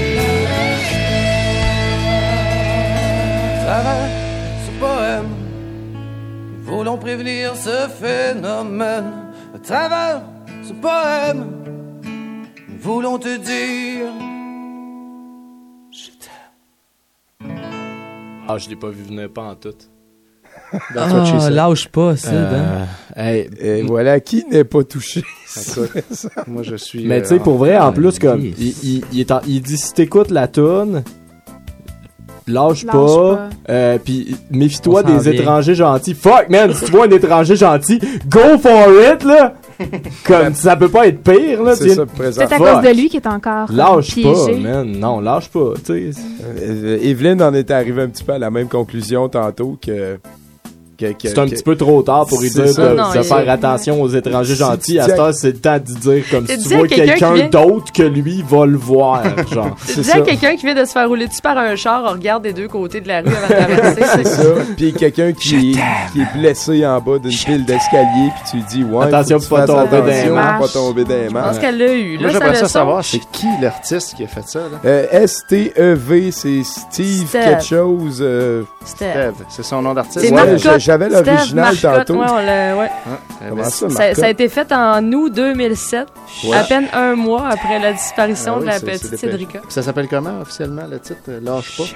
Travers ce poème, nous voulons prévenir ce phénomène. À travers ce poème, nous voulons te dire je t'aime. Ah, je l'ai pas vu venir pas en tout. Ah, lâche pas, Sid. Euh, hein. hey, Et voilà, qui n'est pas touché? Moi, je suis. Mais euh, tu sais, pour vrai, en plus, comme, yes. il, il, il, est en- il dit si t'écoutes la toune, lâche, Lâche pas, pas. euh, puis méfie-toi On s'en des vient. étrangers gentils. Fuck, man, si tu vois un étranger gentil, go for it, là! Comme, ça peut pas être pire, là. C'est tu- ça, présent. C'est à Fuck. cause de lui qui est encore euh, Lâche pas, piégé. man. Non, lâche pas, tu sais. Euh, Evelyne en était arrivée un petit peu à la même conclusion tantôt que... que- que- C'est un que- petit peu trop tard pour lui C'est dire ça. de, Non, de il- faire attention aux étrangers Si gentils. tu À dis cette à- heure, c'est le temps de dire comme Tu si tu dis à vois quelqu'un qui quelqu'un vient- d'autre que lui va le voir, genre. Tu C'est dis ça. à quelqu'un qui vient de se faire rouler dessus par un char, on regarde des deux côtés de la rue avant de traverser. C'est ça. Puis quelqu'un qui, est- qui est blessé en bas d'une pile d'escalier, puis tu lui dis, ouais, Attention faut que tu pour pas fasses tomber dans les attention, marches. pas tomber dans les Je marches. pense qu'elle l'a eu. Moi, Là, j'aimerais ça ça le savoir, son. c'est qui l'artiste qui a fait ça, là? Euh, S T E V, c'est Steve Steve. quelque chose. euh, C'était. Steve, c'est son nom d'artiste? C'est Ouais, Marcotte. j'avais Steve l'original Marcotte. tantôt. Ouais, on l'a- ouais. Ah, eh Comment ben, ça, Ça, Marcotte? ça a été fait en août deux mille sept, Ouais. à peine un mois après la disparition Ah oui, de la c'est- c'est petite dépêché. Cédrica. Ça s'appelle comment officiellement le titre? euh, Lâche pas.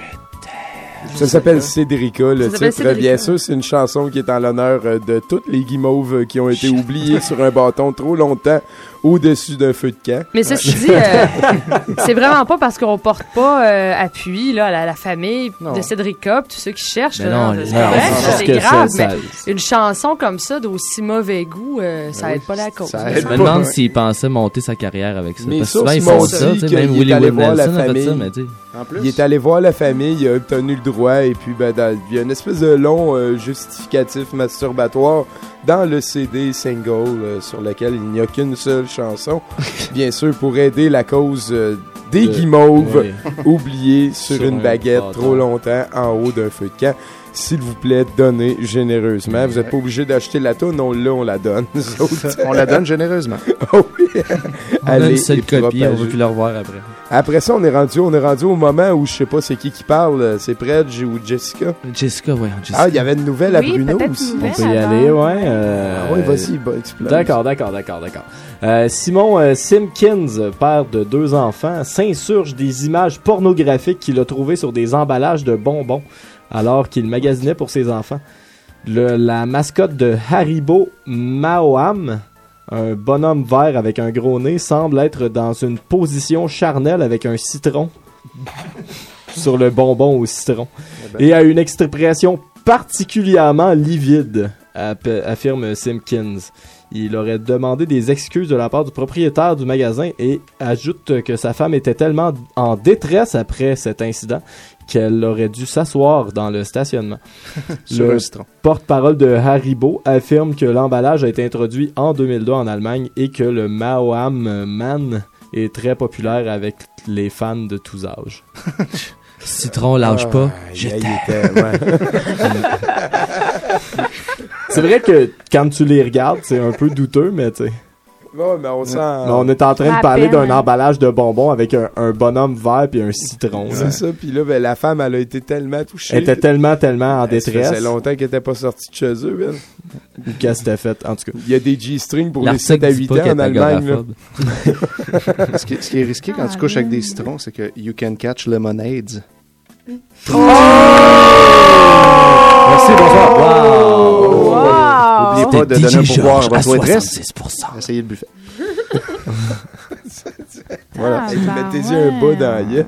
Ça s'appelle Cédrica, le Ça s'appelle titre. Cédrica. Bien sûr, c'est une chanson qui est en l'honneur euh, de toutes les guimauves euh, qui ont été oubliées sur un bâton trop longtemps au-dessus d'un feu de camp. Mais ceci dit, euh, c'est vraiment pas parce qu'on porte pas euh, appui là, à la, la famille Non. de Cédrica, pis tous ceux qui cherchent. Mais là, non, c'est non, pas vrai, c'est ça, parce c'est que grave, ça- mais ça- une chanson comme ça d'aussi mauvais goût, euh, ça oui, aide pas la cause. ça Je aide me pas. demande s'il pensait monter sa carrière avec ça. Mes Parce que souvent, sources ils font m'ont ça, dit tu sais, même qu'il Willie est allé Will voir la Nelson a fait ça, famille. mais tu sais. En plus. Il est allé voir la famille, il a obtenu le droit, et puis ben, dans- il y a une espèce de long euh, justificatif masturbatoire dans le C D single euh, sur lequel il n'y a qu'une seule chanson. Bien sûr, pour aider la cause euh, des De- guimauves oui. oubliées sur, Sur une un baguette bâton. trop longtemps en haut d'un feu de camp. S'il vous plaît, donnez généreusement. Vous n'êtes pas obligé d'acheter la toune, on l'a, on la donne. nous autres. On la donne généreusement. Oh oui. On a Allez, une seule et copie, on propagez. veut plus le revoir après. Après ça, on est rendu, on est rendu au moment où je sais pas c'est qui qui parle, c'est Predge ou Jessica. Jessica, ouais, Jessica. Ah, il y avait une nouvelle à Oui, Bruno peut-être aussi. une On nouvelle. peut y avant. aller, ouais. euh, Ah ouais, vas-y, bah, explose. D'accord, d'accord, d'accord, d'accord. Euh, Simon euh, Simpkins, père de deux enfants, s'insurge des images pornographiques qu'il a trouvées sur des emballages de bonbons alors qu'il magasinait pour ses enfants. Le- la mascotte de Haribo, Maoam, un bonhomme vert avec un gros nez, semble être dans une position charnelle avec un citron sur le bonbon au citron et a une expression particulièrement livide, app- affirme Simpkins. Il aurait demandé des excuses de la part du propriétaire du magasin et ajoute que sa femme était tellement en détresse après cet incident qu'elle aurait dû s'asseoir dans le stationnement. Sur Le un citron. porte-parole de Haribo affirme que l'emballage a été introduit en deux mille deux en Allemagne et que le Maoam Man est très populaire avec les fans de tous âges. Citron, lâche Ah, pas. il- Je il t'aime. était- ouais. C'est vrai que quand tu les regardes, c'est un peu douteux, mais tu sais. Ouais, mais on sent. Mais on est en train À de parler peine. d'un emballage de bonbons avec un, un bonhomme vert puis un citron. là. C'est ça, puis là, ben, la femme, elle a été tellement touchée. Elle était tellement, tellement en Elle, ça détresse. faisait longtemps qu'elle était pas sortie de chez eux, elle. Qu'est-ce que t'as fait, en tout cas. Il y a des G-strings pour les L'article sept à dit huit pas ans qu'elle en est Allemagne. là. agoraphobe. ce, qui, ce qui est risqué quand tu couches avec des citrons, c'est que you can catch lemonades. Merci, bonsoir. Wow! N'oubliez pas de C'était donner un D J pourboire à Georges à votre maîtresse. soixante-six pour cent. Essayez le buffet. Voilà. Ah, Hey, bah mettez-y ouais. un bas dans la gueule.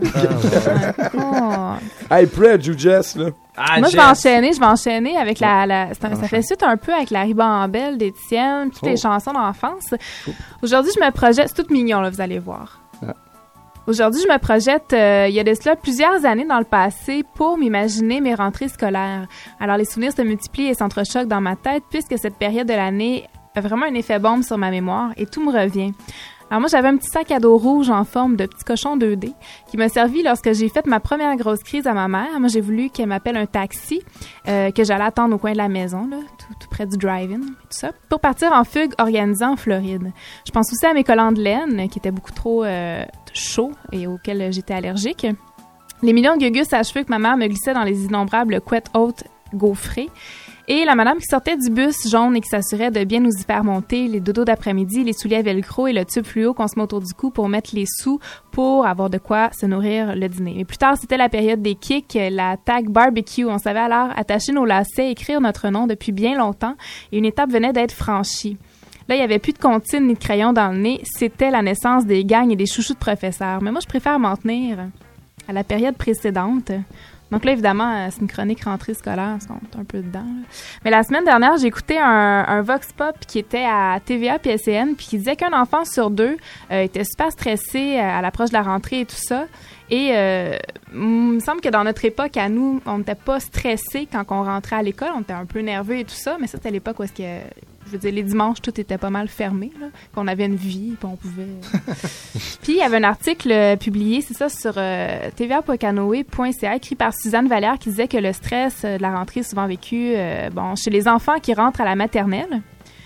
Oh. Hey, Predge ou Jess, là? Ah, Moi, je vais Jess. enchaîner, je vais enchaîner avec la, la c'est un- ça fait suite un peu avec la ribambelle d'Étienne, toutes Oh. les chansons d'enfance. Aujourd'hui, je me projette, c'est tout mignon, là, vous allez voir. Ah. Aujourd'hui, je me projette, euh, il y a de cela plusieurs années dans le passé pour m'imaginer mes rentrées scolaires. Alors, les souvenirs se multiplient et s'entrechoquent dans ma tête puisque cette période de l'année a vraiment un effet bombe sur ma mémoire et tout me revient. Alors moi, j'avais un petit sac à dos rouge en forme de petit cochon deux D qui m'a servi lorsque j'ai fait ma première grosse crise à ma mère. Moi, j'ai voulu qu'elle m'appelle un taxi euh, que j'allais attendre au coin de la maison, là, tout, tout près du drive-in, tout ça, pour partir en fugue organisée en Floride. Je pense aussi à mes collants de laine qui étaient beaucoup trop euh, chauds et auxquels j'étais allergique. Les millions de gugus à cheveux que ma mère me glissait dans les innombrables couettes hautes gaufrées. Et la madame qui sortait du bus jaune et qui s'assurait de bien nous y faire monter, les dodos d'après-midi, les souliers à velcro et le tube fluo qu'on se met autour du cou pour mettre les sous pour avoir de quoi se nourrir le dîner. Mais plus tard, c'était la période des kicks, la tag barbecue. On savait alors attacher nos lacets, écrire notre nom depuis bien longtemps et une étape venait d'être franchie. Là, il n'y avait plus de comptines ni de crayons dans le nez. C'était la naissance des gangs et des chouchous de professeurs. Mais moi, je préfère m'en tenir à la période précédente. Donc là, évidemment, c'est une chronique rentrée scolaire, parce qu'on est un peu dedans. Là. Mais la semaine dernière, j'ai écouté un, un Vox Pop qui était à T V A puis S C N, puis qui disait qu'un enfant sur deux euh, était super stressé à l'approche de la rentrée et tout ça. Et euh, il me semble que dans notre époque, à nous, on n'était pas stressés quand on rentrait à l'école. On était un peu nerveux et tout ça, mais ça, c'était l'époque où est-ce que... Je veux dire, les dimanches, tout était pas mal fermé, là, qu'on avait une vie, puis on pouvait... Puis, il y avait un article euh, publié, c'est ça, sur euh, t v a point canoë point c a, écrit par Suzanne Vallière, qui disait que le stress euh, de la rentrée est souvent vécu euh, bon, chez les enfants qui rentrent à la maternelle,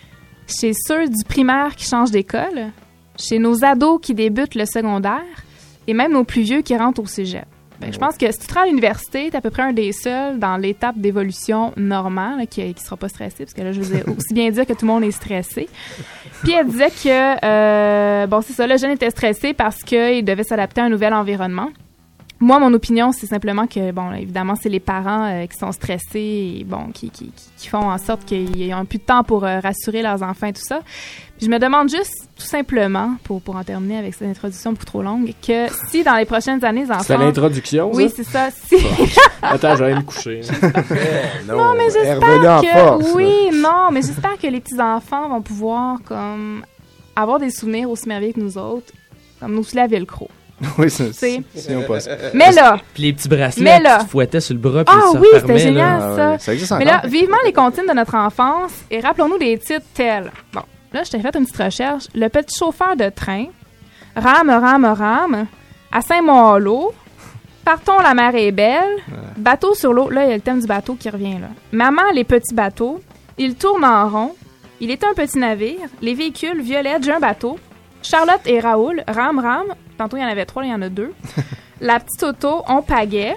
chez ceux du primaire qui changent d'école, chez nos ados qui débutent le secondaire, et même nos plus vieux qui rentrent au cégep. Ben, je pense que si tu te rends à l'université, t'es à peu près un des seuls dans l'étape d'évolution normale là, qui ne sera pas stressé, parce que là, je veux dire, aussi bien dire que tout le monde est stressé. Puis elle disait que, euh, bon, c'est ça, le jeune était stressé parce qu'il devait s'adapter à un nouvel environnement. Moi, mon opinion, c'est simplement que, bon, là, évidemment, c'est les parents euh, qui sont stressés et, bon, qui, qui, qui font en sorte qu'ils ont plus de temps pour euh, rassurer leurs enfants et tout ça. Puis je me demande juste, tout simplement, pour, pour en terminer avec cette introduction beaucoup trop longue, que si dans les prochaines années, les enfants... C'est l'introduction, Oui, ça? c'est ça. Si... Attends, je vais aller me coucher. non, non, mais j'espère que... Force, oui, là. non, mais j'espère que les petits-enfants vont pouvoir, comme, avoir des souvenirs aussi merveilleux que nous autres, comme nous soulever le croc. Oui, c'est si on passe. Mais là, puis les petits bracelets mais là, que tu fouettais sur le bras puis ah ça oui, refermait, c'était génial là. ça. Ah, ouais. Ça existe mais encore. là, vivement les comptines de notre enfance et rappelons-nous des titres tels. Bon, là, je t'ai fait une petite recherche. Le petit chauffeur de train, Rame, rame, rame, à Saint-Malo, Partons, la mer est belle, ouais. Bateau sur l'eau. Là, il y a le thème du bateau qui revient là. Maman, les petits bateaux, il tourne en rond. Il est un petit navire. Les véhicules, Violette, j'ai un bateau. Charlotte et Raoul, Rame, rame. Tantôt, il y en avait trois, là, il y en a deux. La petite auto, on pagaie.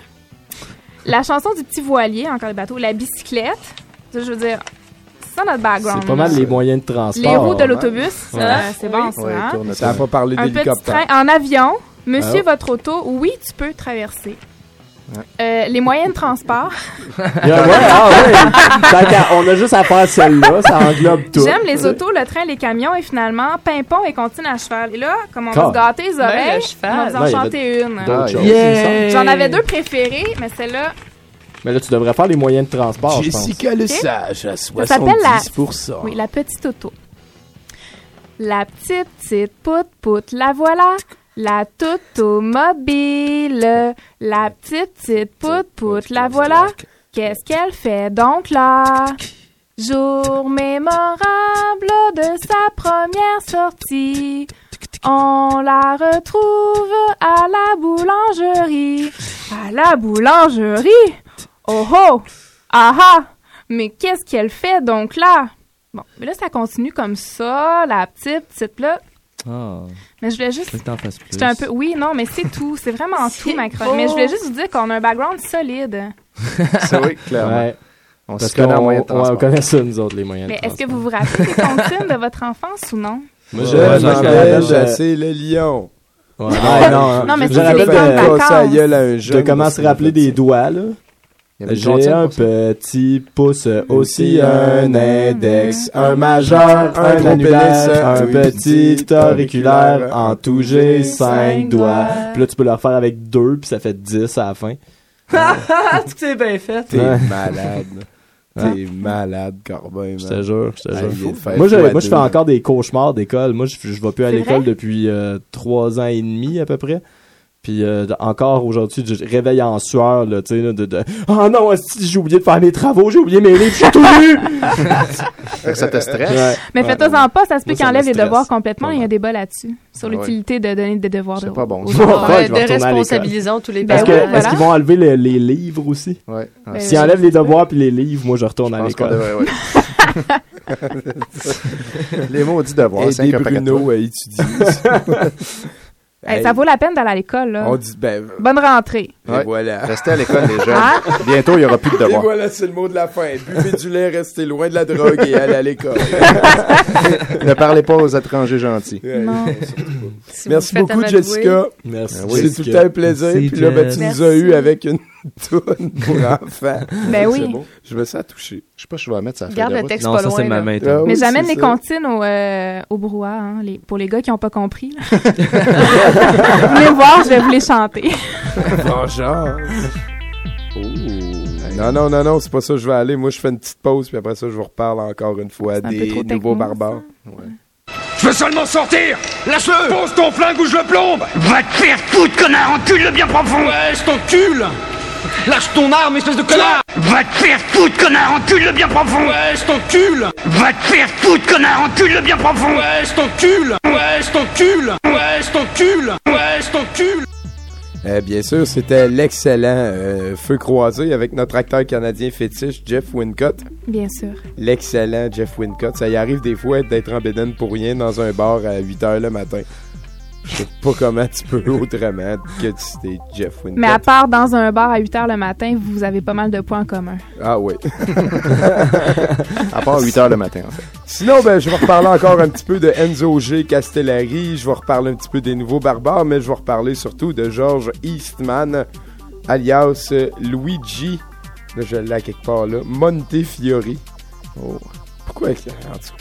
La chanson du petit voilier, encore les bateaux. La bicyclette. Je veux dire, c'est ça notre background. C'est pas mal là. les moyens de transport. Les roues de l'autobus, ouais. euh, c'est bon, ça. Ouais, hein? Ça n'a pas parlé Un d'hélicoptère. petit train en avion. Monsieur, ah. votre auto, oui, tu peux traverser. Ouais. Euh, les moyens de transport. yeah, ouais, ah, ouais. On a juste à faire celle-là, ça englobe tout. J'aime les autos, le train, les camions et finalement pimpon et continue à cheval. Et là, comme on va se gâter les oreilles, ben, on va vous en chanter une. Ah, yeah. J'en avais deux préférées, mais celle-là. Mais là, tu devrais faire les moyens de transport. Jessica le okay. Sage à soixante-dix pour cent. La... Oui, la petite auto. La petite, petite pout-pout, la voilà. La automobile, la petite, petite pout-pout, la voilà. Qu'est-ce qu'elle fait donc là? Jour mémorable de sa première sortie. On la retrouve à la boulangerie. À la boulangerie? Oh oh! Ah ah! Mais qu'est-ce qu'elle fait donc là? Bon, mais là, ça continue comme ça, la petite, petite là. Oh. Mais je voulais juste. Que t'en fasses plus. J'étais un peu. Oui, non, mais c'est tout. C'est vraiment tout, ma chronique. Mais je voulais juste vous dire qu'on a un background solide. C'est oui, clairement. Ouais. On Parce se connaît en moyens de on, transport. on connaît ça, nous autres, les moyens mais de transport. est-ce que vous vous rappelez des comptines de votre enfance ou non? Moi, je ouais, m'en rappelle chasser le lion. Ouais, ouais, non, non, mais je c'est rappelle des camps de vacances. De comment se rappeler des doigts, là. J'ai un petit pouce, aussi un index, un majeur, un annulaire, un petit auriculaire, en tout j'ai cinq doigts. Puis là, tu peux le refaire avec deux, puis ça fait dix à la fin. Tu sais bien fait. T'es malade. T'es malade, Corbin. Je te jure, je te jure. Hey, moi, je, moi, je fais encore des cauchemars d'école. Moi, je, je vais plus à C'est l'école vrai? depuis euh, trois ans et demi, à peu près. Puis euh, encore aujourd'hui, je réveille en sueur, là, tu sais, là, de, de « Oh non, esti, j'ai oublié de faire mes travaux, j'ai oublié mes livres, je suis tout nu! » Ça te stresse? Ouais. Mais Ouais, faites-en pas, ça se peut moi, qu'il ça enlève me les stresse. devoirs complètement. Il y a un débat là-dessus, sur Ah l'utilité de donner des devoirs. C'est de, pas bon. aux Ça. enfants. Ouais, je vais de retourner à l'école. responsabilisons tous les Ben Est-ce, parents. que, voilà. est-ce qu'ils vont enlever les, les livres aussi? Ouais. Ben, S'ils je- enlèvent les devoirs puis les livres, moi je retourne Je à pense qu'on l'école. devrait, ouais. Les maudits devoirs, Aider cinq un paquet de Bruno fois. à étudier. Hey, Hey, ça vaut la peine d'aller à l'école, là. On dit, ben, Bonne rentrée. et Ouais. voilà. Restez à l'école, les jeunes. Hein? Bientôt, il n'y aura plus de Et devoirs. voilà, c'est le mot de la fin. Buvez du lait, restez loin de la drogue et allez à l'école. Ne parlez pas aux étrangers gentils. Ouais, Non. surtout pas. Si Merci vous faites beaucoup, amadouer. Jessica. Merci. Ah oui. C'est tout le temps un plaisir. Merci, Puis là, ben, tu Jess. nous as Merci. eu avec une toune pour enfants. Ben oui. C'est bon. Je me sens touché. Je sais pas si je vais la mettre ça. Garde le texte Non, pas ça, loin. c'est ma là. main. Ah oui, Mais j'amène c'est les ça. comptines au, euh, au brouhaha, hein, les, pour les gars qui n'ont pas compris. là. Venez voir, je vais vous les chanter. Vengeance. Oh. Non, non, non, non, c'est pas ça que je vais aller. Moi, je fais une petite pause, puis après ça, je vous reparle encore une fois un peu des trop nouveaux techno, barbares. Je veux seulement sortir. Lâche-le. Pose ton flingue ou je le plombe. Va te faire foutre, connard, encule-le bien profond! Ouais, je t'encule. Lâche ton arme, espèce de connard. Va te faire foutre, connard, encule-le bien profond! Ouais, je t'encule. Va te faire foutre, connard, encule-le bien profond! Ouais, je t'encule. Ouais, je t'encule. Ouais, je t'encule. Ouais, je t'encule. Euh, bien sûr, c'était l'excellent euh, Feu croisé avec notre acteur canadien fétiche, Jeff Wincott. Bien sûr. L'excellent Jeff Wincott. Ça y arrive des fois d'être en bédaine pour rien dans un bar à huit heures le matin. Je sais pas comment tu peux autrement que tu c'était Jeff Wincott. Mais à part dans un bar à huit heures le matin, vous avez pas mal de points en commun. Ah oui. À part huit heures le matin, en fait. Sinon, ben, je vais reparler encore un petit peu de Enzo G. Castellari. Je vais reparler un petit peu des nouveaux barbares, mais je vais reparler surtout de George Eastman, alias euh, Luigi. Là, je l'ai à quelque part là. Montefiore. Oh. Pourquoi? En tout cas.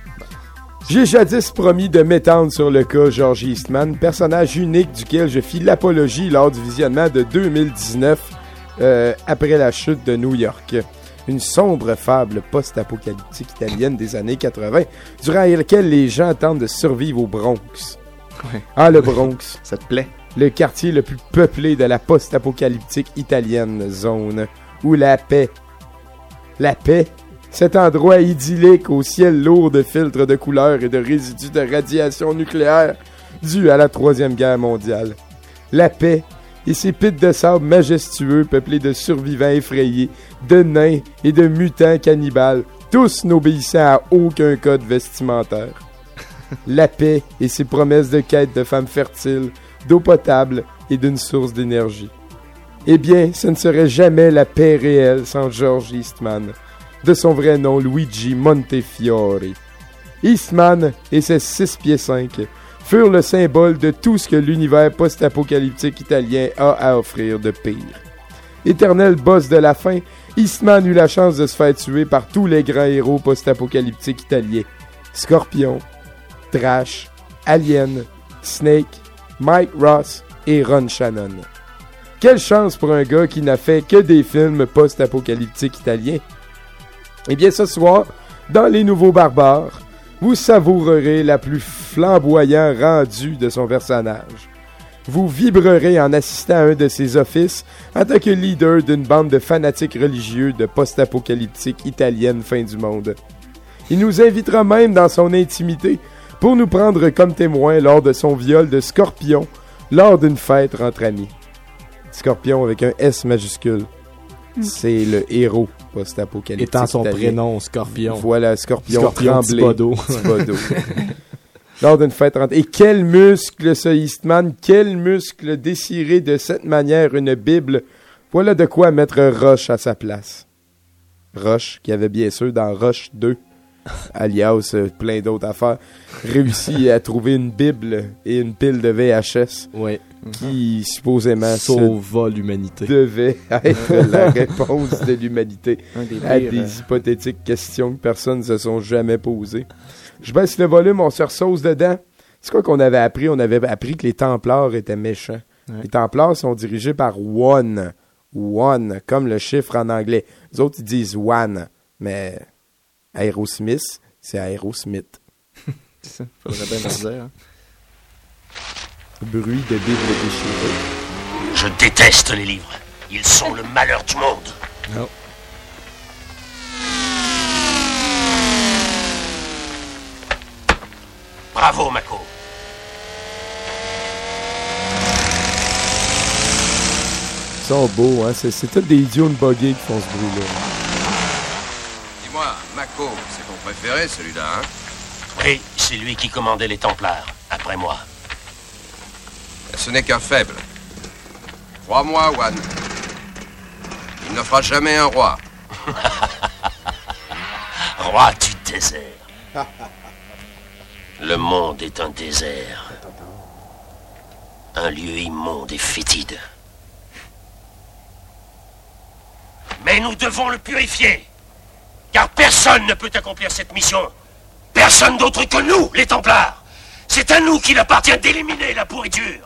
J'ai jadis promis de m'étendre sur le cas George Eastman, personnage unique duquel je fis l'apologie lors du visionnement de deux mille dix-neuf, euh, après la chute de New York. Une sombre fable post-apocalyptique italienne des années quatre-vingts, durant laquelle les gens tentent de survivre au Bronx. Ouais. Ah, le Bronx. Ça te plaît? Le quartier le plus peuplé de la post-apocalyptique italienne zone, où la paix, la paix, cet endroit idyllique au ciel lourd de filtres de couleurs et de résidus de radiation nucléaire dus à la Troisième Guerre mondiale. La paix et ses pits de sable majestueux peuplés de survivants effrayés, de nains et de mutants cannibales, tous n'obéissant à aucun code vestimentaire. La paix et ses promesses de quête de femmes fertiles, d'eau potable et d'une source d'énergie. Eh bien, ce ne serait jamais la paix réelle sans George Eastman, de son vrai nom Luigi Montefiore. Eastman et ses six pieds cinq furent le symbole de tout ce que l'univers post-apocalyptique italien a à offrir de pire. Éternel boss de la faim, Eastman eut la chance de se faire tuer par tous les grands héros post-apocalyptiques italiens. Scorpion, Trash, Alien, Snake, Mike Ross et Ron Shannon. Quelle chance pour un gars qui n'a fait que des films post-apocalyptiques italiens. Eh bien, ce soir, dans Les Nouveaux Barbares, vous savourerez la plus flamboyant rendu de son personnage. Vous vibrerez en assistant à un de ses offices en tant que leader d'une bande de fanatiques religieux de post-apocalyptique italienne fin du monde. Il nous invitera même dans son intimité pour nous prendre comme témoin lors de son viol de Scorpion lors d'une fête entre amis. Scorpion avec un S majuscule. C'est le héros post-apocalyptique Étant son italien. prénom, Scorpion. Voilà, Scorpion, Scorpion tremblé. Thibodeau. Thibodeau. Lors d'une fête entre... Et quel muscle, ce Eastman, quel muscle décirer de cette manière une Bible. Voilà de quoi mettre Rush à sa place. Rush, qui avait bien sûr dans Rush deux, alias euh, plein d'autres affaires, réussi à trouver une Bible et une pile de V H S ouais. qui supposément sauva l'humanité. Devait être la réponse de l'humanité des à pires, des euh... hypothétiques questions que personne ne se sont jamais posées. Je baisse le volume, on se ressauce dedans. C'est quoi qu'on avait appris? On avait appris que les Templars étaient méchants. Ouais. Les Templars sont dirigés par One. One, comme le chiffre en anglais. Les autres, ils disent One. Mais Aerosmith, c'est Aerosmith. C'est ça, faudrait bien le dire. Hein. Bruit de Bible déchirée. Je déteste les livres. Ils sont le malheur du monde. Non. Bravo, Mako. Ils sont beaux, hein. C'est, c'est tous des idiots de buggés qui font ce bruit-là. Dis-moi, Mako, c'est ton préféré, celui-là, hein? Oui, c'est lui qui commandait les Templars, après moi. Ce n'est qu'un faible. Crois-moi, Wan. Il ne fera jamais un roi. Roi du désert. Le monde est un désert. Un lieu immonde et fétide. Mais nous devons le purifier. Car personne ne peut accomplir cette mission. Personne d'autre que nous, les Templars. C'est à nous qu'il appartient d'éliminer la pourriture.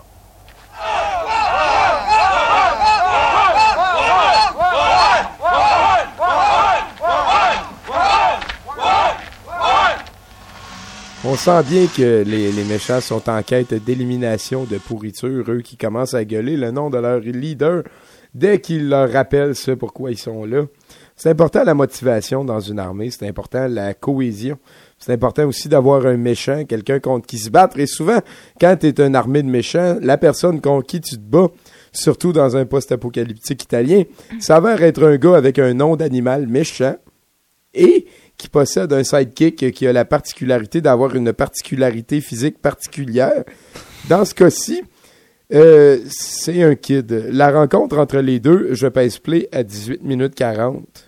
On sent bien que les, les méchants sont en quête d'élimination de pourriture, eux qui commencent à gueuler le nom de leur leader dès qu'ils leur rappellent ce pourquoi ils sont là. C'est important la motivation dans une armée, c'est important la cohésion. C'est important aussi d'avoir un méchant, quelqu'un contre qui se battre. Et souvent, quand tu es une armée de méchants, la personne contre qui tu te bats, surtout dans un post-apocalyptique italien, s'avère être un gars avec un nom d'animal méchant et qui possède un sidekick qui a la particularité d'avoir une particularité physique particulière. Dans ce cas-ci, euh, c'est un kid. La rencontre entre les deux, je pèse play à dix-huit minutes quarante.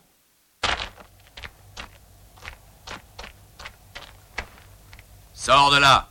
Sors de là.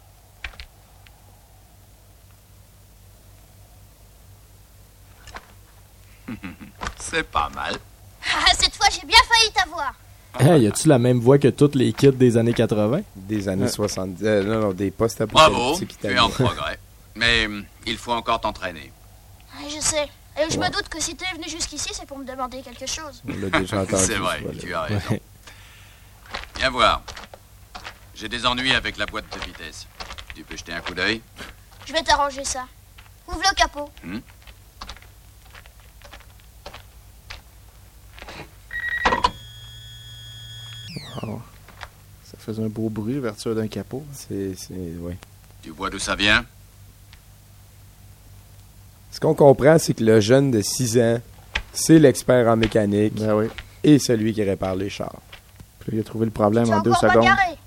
C'est pas mal. Ah, cette fois, j'ai bien failli t'avoir. Hey, y a-tu la même voix que toutes les kids des années quatre-vingts? Des années Ouais. soixante-dix. Euh, non, non, des Bravo, post-apocalyptiques tu es italiens. en progrès. Mais hum, il faut encore t'entraîner. Ouais, je sais. Et je Ouais. me doute que si t'es venu jusqu'ici, c'est pour me demander quelque chose. On l'a déjà entendu. C'est vrai, voilà. tu as raison. Ouais. Viens voir. J'ai des ennuis avec la boîte de vitesse. Tu peux jeter un coup d'œil? Je vais t'arranger ça. Ouvre le capot. Hmm? Wow. Ça faisait un beau bruit, l'ouverture d'un capot. C'est, c'est, ouais. Tu vois d'où ça vient? Ce qu'on comprend, c'est que le jeune de six ans, c'est l'expert en mécanique Ben oui. et celui qui répare les chars. Puis il a trouvé le problème Tu en as deux encore secondes. bagarré.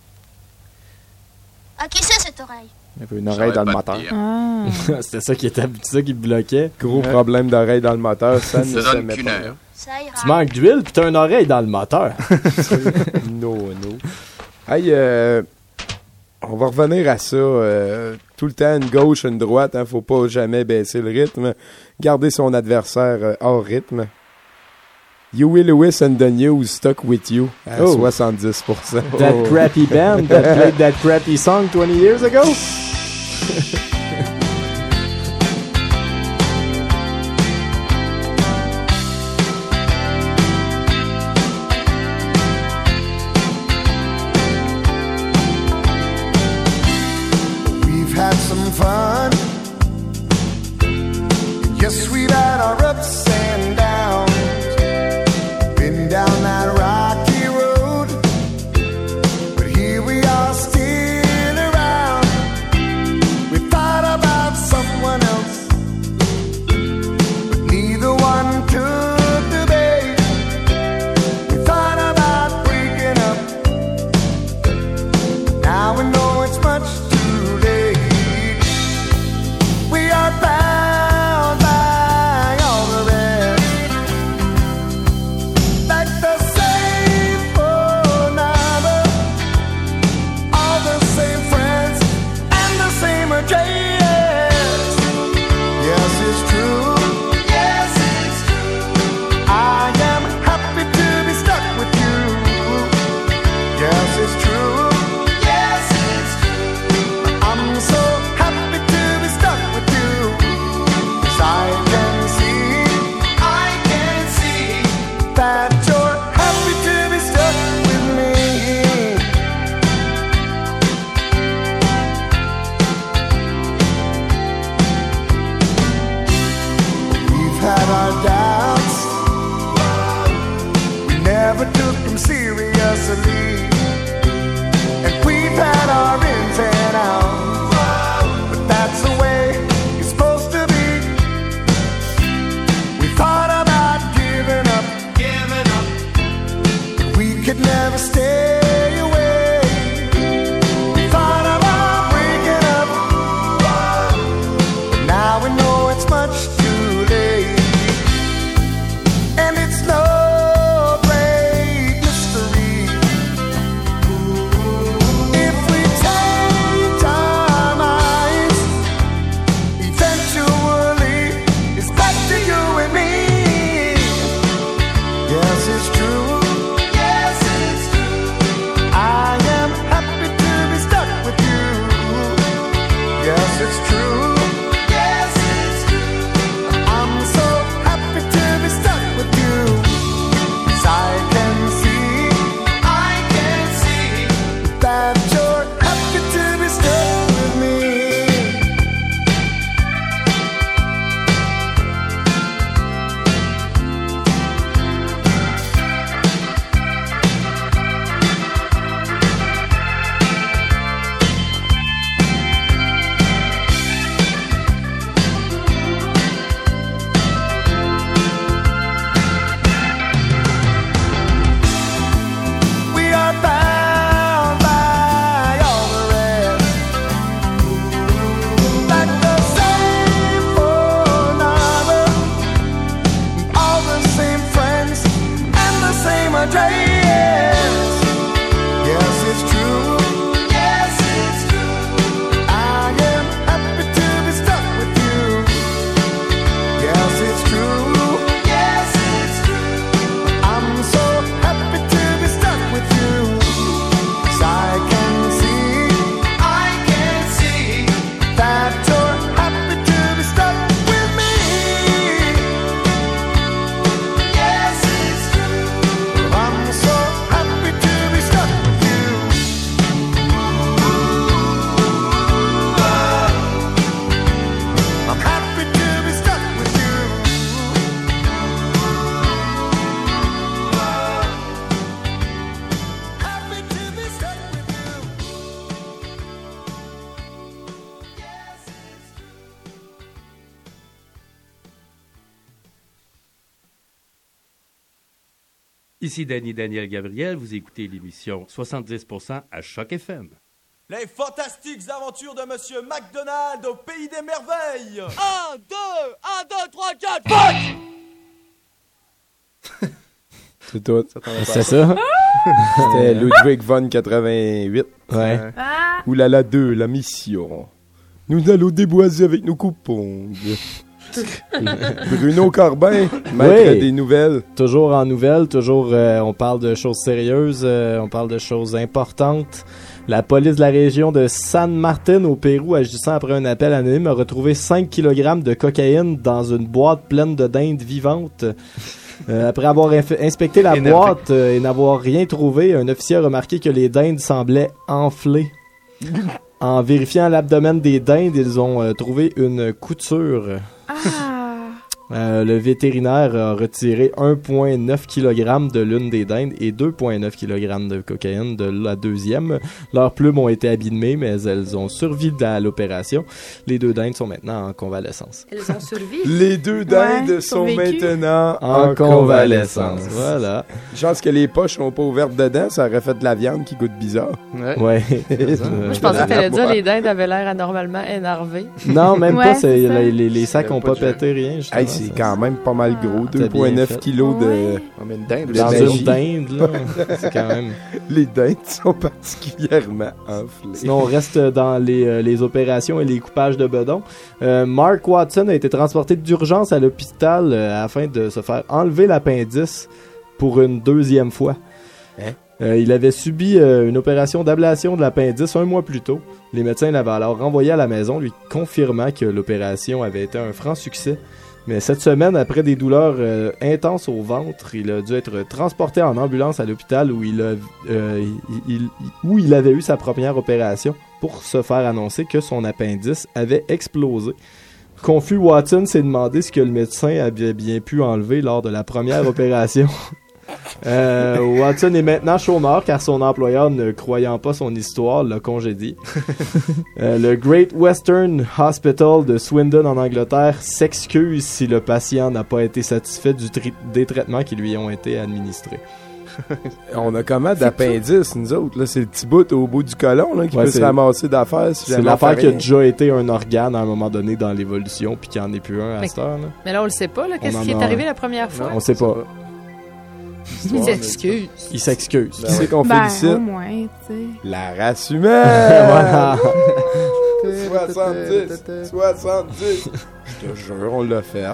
À qui c'est cette oreille? Il avait une oreille dans le moteur. Ah. C'était ça qui était ça qui te bloquait. Gros Ouais. problème d'oreille dans le moteur, ça ne Ça se donne met qu'une pas. heure. Ça ira. Tu manques d'huile pis t'as une oreille dans le moteur. No, no. Hey, euh, on va revenir à ça. euh, tout le temps, une gauche, une droite. Hein, faut pas jamais baisser le rythme. Garder son adversaire euh, hors rythme. Huey Lewis and the News stuck with you à Oh. soixante-dix pour cent. That crappy band that played that crappy song twenty years ago? We've had some fun. Yes, we've had our ups and downs. Been down that rocky road, but here we are still around. We thought about someone else, but neither one took the bait. We thought about breaking up, now we know it's much too late. it's true. Yes, it's true. I'm so happy to be stuck with you. 'Cause I can see, I can see that you're happy to be stuck with me. We are bound by all the rest, like the same phone number, all the same friends, and the same address. Yes, it's true. Yes, it's true. I am happy to be stuck with you. Yes, it's true. Yes, it's true. I'm so happy to be stuck with you. 'Cause I can see, I can see that you're happy to be stuck with me. Yes, it's true. I'm so happy to be stuck with you. I'm happy to be stuck with you. Happy to be stuck with you. Ici Danny Daniel Gabriel, vous écoutez l'émission soixante-dix pour cent à Choc F M. Les fantastiques aventures de Monsieur McDonald au pays des merveilles. Un, deux, un, deux, trois, quatre, fuck! C'est tout. C'est ça? C'était Ludwig von quatre-vingt-huit. Ouais. Ah! Oulala deux, la mission. Nous allons déboiser avec nos coupons. Bruno Corbin, maître Oui. des nouvelles. Toujours en nouvelles, toujours euh, on parle de choses sérieuses, euh, on parle de choses importantes. La police de la région de San Martin au Pérou, agissant après un appel anonyme, a retrouvé cinq kilogrammes de cocaïne dans une boîte pleine de dindes vivantes. Euh, après avoir inf- inspecté la Énervé. boîte euh, et n'avoir rien trouvé, un officier a remarqué que les dindes semblaient enflées. En vérifiant l'abdomen des dindes, ils ont euh, trouvé une couture. Euh, le vétérinaire a retiré un virgule neuf kilogrammes de l'une des dindes et deux virgule neuf kilogrammes de cocaïne de la deuxième. Leurs plumes ont été abîmées, mais elles ont survécu à l'opération. Les deux dindes sont maintenant en convalescence. Elles ont survécu. Les deux dindes Ouais, sont survécu. maintenant En en, convalescence. convalescence. Voilà. Chance que les poches sont pas ouvertes dedans, ça aurait fait de la viande qui goûte bizarre. Ouais. Ouais. Moi, je pensais que t'allais dire les dindes avaient l'air anormalement énervées. Non, même Ouais, pas. C'est, c'est ça. les, les, les sacs Il y ont avait pas pas de pété rien. justement. Hey, c'est quand même pas mal gros. T'as deux virgule neuf bien fait. kilos de... On met une dinde. Dans de une dinde, là. C'est quand même... Les dindes sont particulièrement enflées. Sinon, on reste dans les, euh, les opérations et les coupages de bedon. Euh, Mark Watson a été transporté d'urgence à l'hôpital euh, afin de se faire enlever l'appendice pour une deuxième fois. Hein? Euh, il avait subi euh, une opération d'ablation de l'appendice un mois plus tôt. Les médecins l'avaient alors renvoyé à la maison, lui confirmant que l'opération avait été un franc succès. Mais cette semaine, après des douleurs euh, intenses au ventre, il a dû être transporté en ambulance à l'hôpital où il, a, euh, il, il- où il avait eu sa première opération pour se faire annoncer que son appendice avait explosé. Confus, Watson s'est demandé ce que le médecin avait bien pu enlever lors de la première opération. Euh, Watson est maintenant chômeur car son employeur, ne croyant pas son histoire, l'a congédié. Euh, le Great Western Hospital de Swindon en Angleterre s'excuse si le patient n'a pas été satisfait du tri- des traitements qui lui ont été administrés. On a comment d'appendice, nous autres? Là, c'est le petit bout au bout du colon là, qui Ouais, peut c'est- se ramasser d'affaires. Si C'est jamais on l'affaire fait qui a rien. déjà été un organe à un moment donné dans l'évolution puis qu'il n'y en ait plus un à Mais- cette heure. Là. Mais là, on le sait pas, là. Qu'est-ce On en qui est a- arrivé la première fois? On sait pas. Il s'excuse. Il s'excuse. Qui c'est qu'on Ben, félicite? au moins, tu sais. La race humaine! Voilà. soixante-dix! soixante-dix! Je te jure, on l'a fait.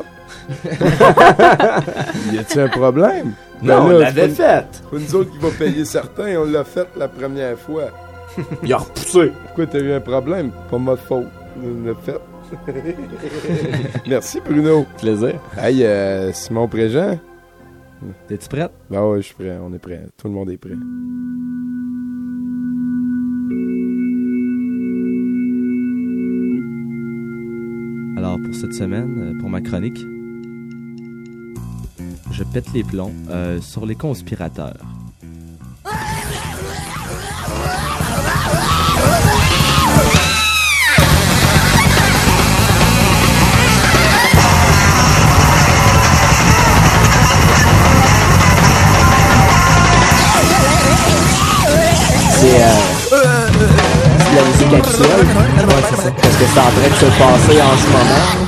Y a-t-il un problème? Non, on là, l'avait c'est pas- fait. c'est pas nous autres qui va payer certains, on l'a fait la première fois. Il a repoussé. Pourquoi t'as eu un problème? Pas ma faute. nous l'a fait. Merci, Bruno. Plaisir. Hey, euh, Simon Préjean. T'es-tu prête? Ben ouais, je suis prêt. On est prêt. Tout le monde est prêt. Alors, pour cette semaine, pour ma chronique, je pète les plombs euh, sur les conspirateurs. C'est, euh, c'est de la musique actuelle. Ouais, c'est ça. Parce que c'est en train de se passer en ce moment.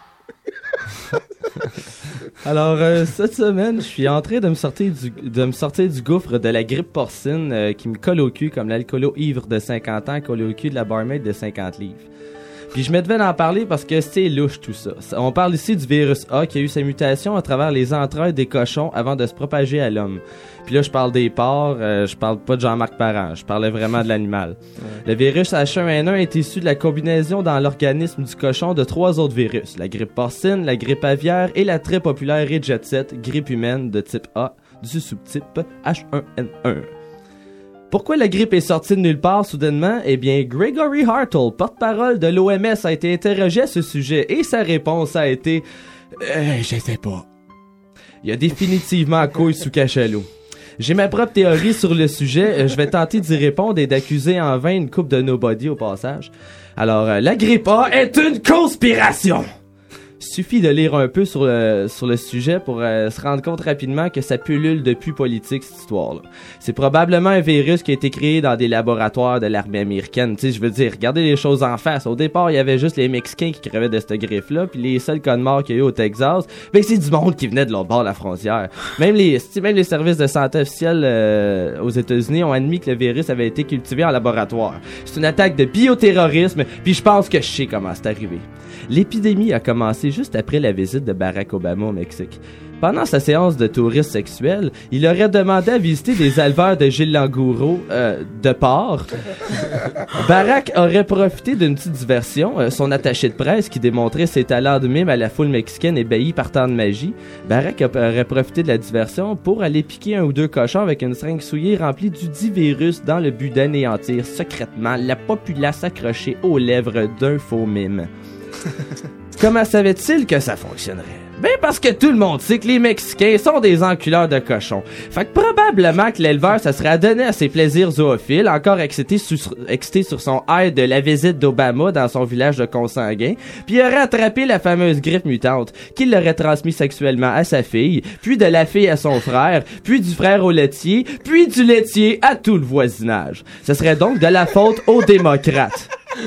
Alors, euh, cette semaine, je suis en train de me sortir du, de me sortir du gouffre de la grippe porcine euh, qui me colle au cul comme l'alcoolo ivre de cinquante ans colle au cul de la barmaid de cinquante livres. Puis je me devais d'en parler parce que c'est louche tout ça. On parle ici du virus A qui a eu sa mutation à travers les entrailles des cochons avant de se propager à l'homme. Puis là, je parle des porcs, euh, je parle pas de Jean-Marc Parent, je parlais vraiment de l'animal. Ouais. Le virus H un N un est issu de la combinaison dans l'organisme du cochon de trois autres virus. La grippe porcine, la grippe aviaire et la très populaire et jet set, grippe humaine de type A du sous-type H un N un. Pourquoi la grippe est sortie de nulle part soudainement? Eh bien, Gregory Hartle, porte-parole de l'O M S, a été interrogé à ce sujet et sa réponse a été euh, « Je sais pas ». Il y a définitivement couille sous cachalot. J'ai ma propre théorie sur le sujet, je vais tenter d'y répondre et d'accuser en vain une coupe de nobody au passage. Alors, euh, la grippe A est une conspiration! Suffit de lire un peu sur le, sur le sujet pour euh, se rendre compte rapidement que ça pullule depuis politique, cette histoire-là. C'est probablement un virus qui a été créé dans des laboratoires de l'armée américaine. Tu sais, je veux dire, regardez les choses en face. Au départ, il y avait juste les Mexicains qui crevaient de cette griffe-là, puis les seuls cas de mort qu'il y a eu au Texas, ben c'est du monde qui venait de l'autre bord de la frontière. Même les, même les services de santé officiels euh, aux États-Unis ont admis que le virus avait été cultivé en laboratoire. C'est une attaque de bioterrorisme, puis je pense que je sais comment c'est arrivé. L'épidémie a commencé juste après la visite de Barack Obama au Mexique. Pendant sa séance de tourisme sexuel, il aurait demandé à visiter des éleveurs de Gilles Langouro euh, de porc. Barack aurait profité d'une petite diversion. Euh, son attaché de presse qui démontrait ses talents de mime à la foule mexicaine ébahie par tant de magie. Barack aurait profité de la diversion pour aller piquer un ou deux cochons avec une seringue souillée remplie du dit virus dans le but d'anéantir secrètement la populace accrochée aux lèvres d'un faux mime. Comment savait-il que ça fonctionnerait? Ben parce que tout le monde sait que les Mexicains sont des enculeurs de cochons. Fait que probablement que l'éleveur ça serait adonné à ses plaisirs zoophiles, encore excité, sur, excité sur son high de la visite d'Obama dans son village de consanguins, puis il aurait attrapé la fameuse grippe mutante, qu'il l'aurait transmis sexuellement à sa fille, puis de la fille à son frère, puis du frère au laitier, puis du laitier à tout le voisinage. Ce serait donc de la faute aux démocrates.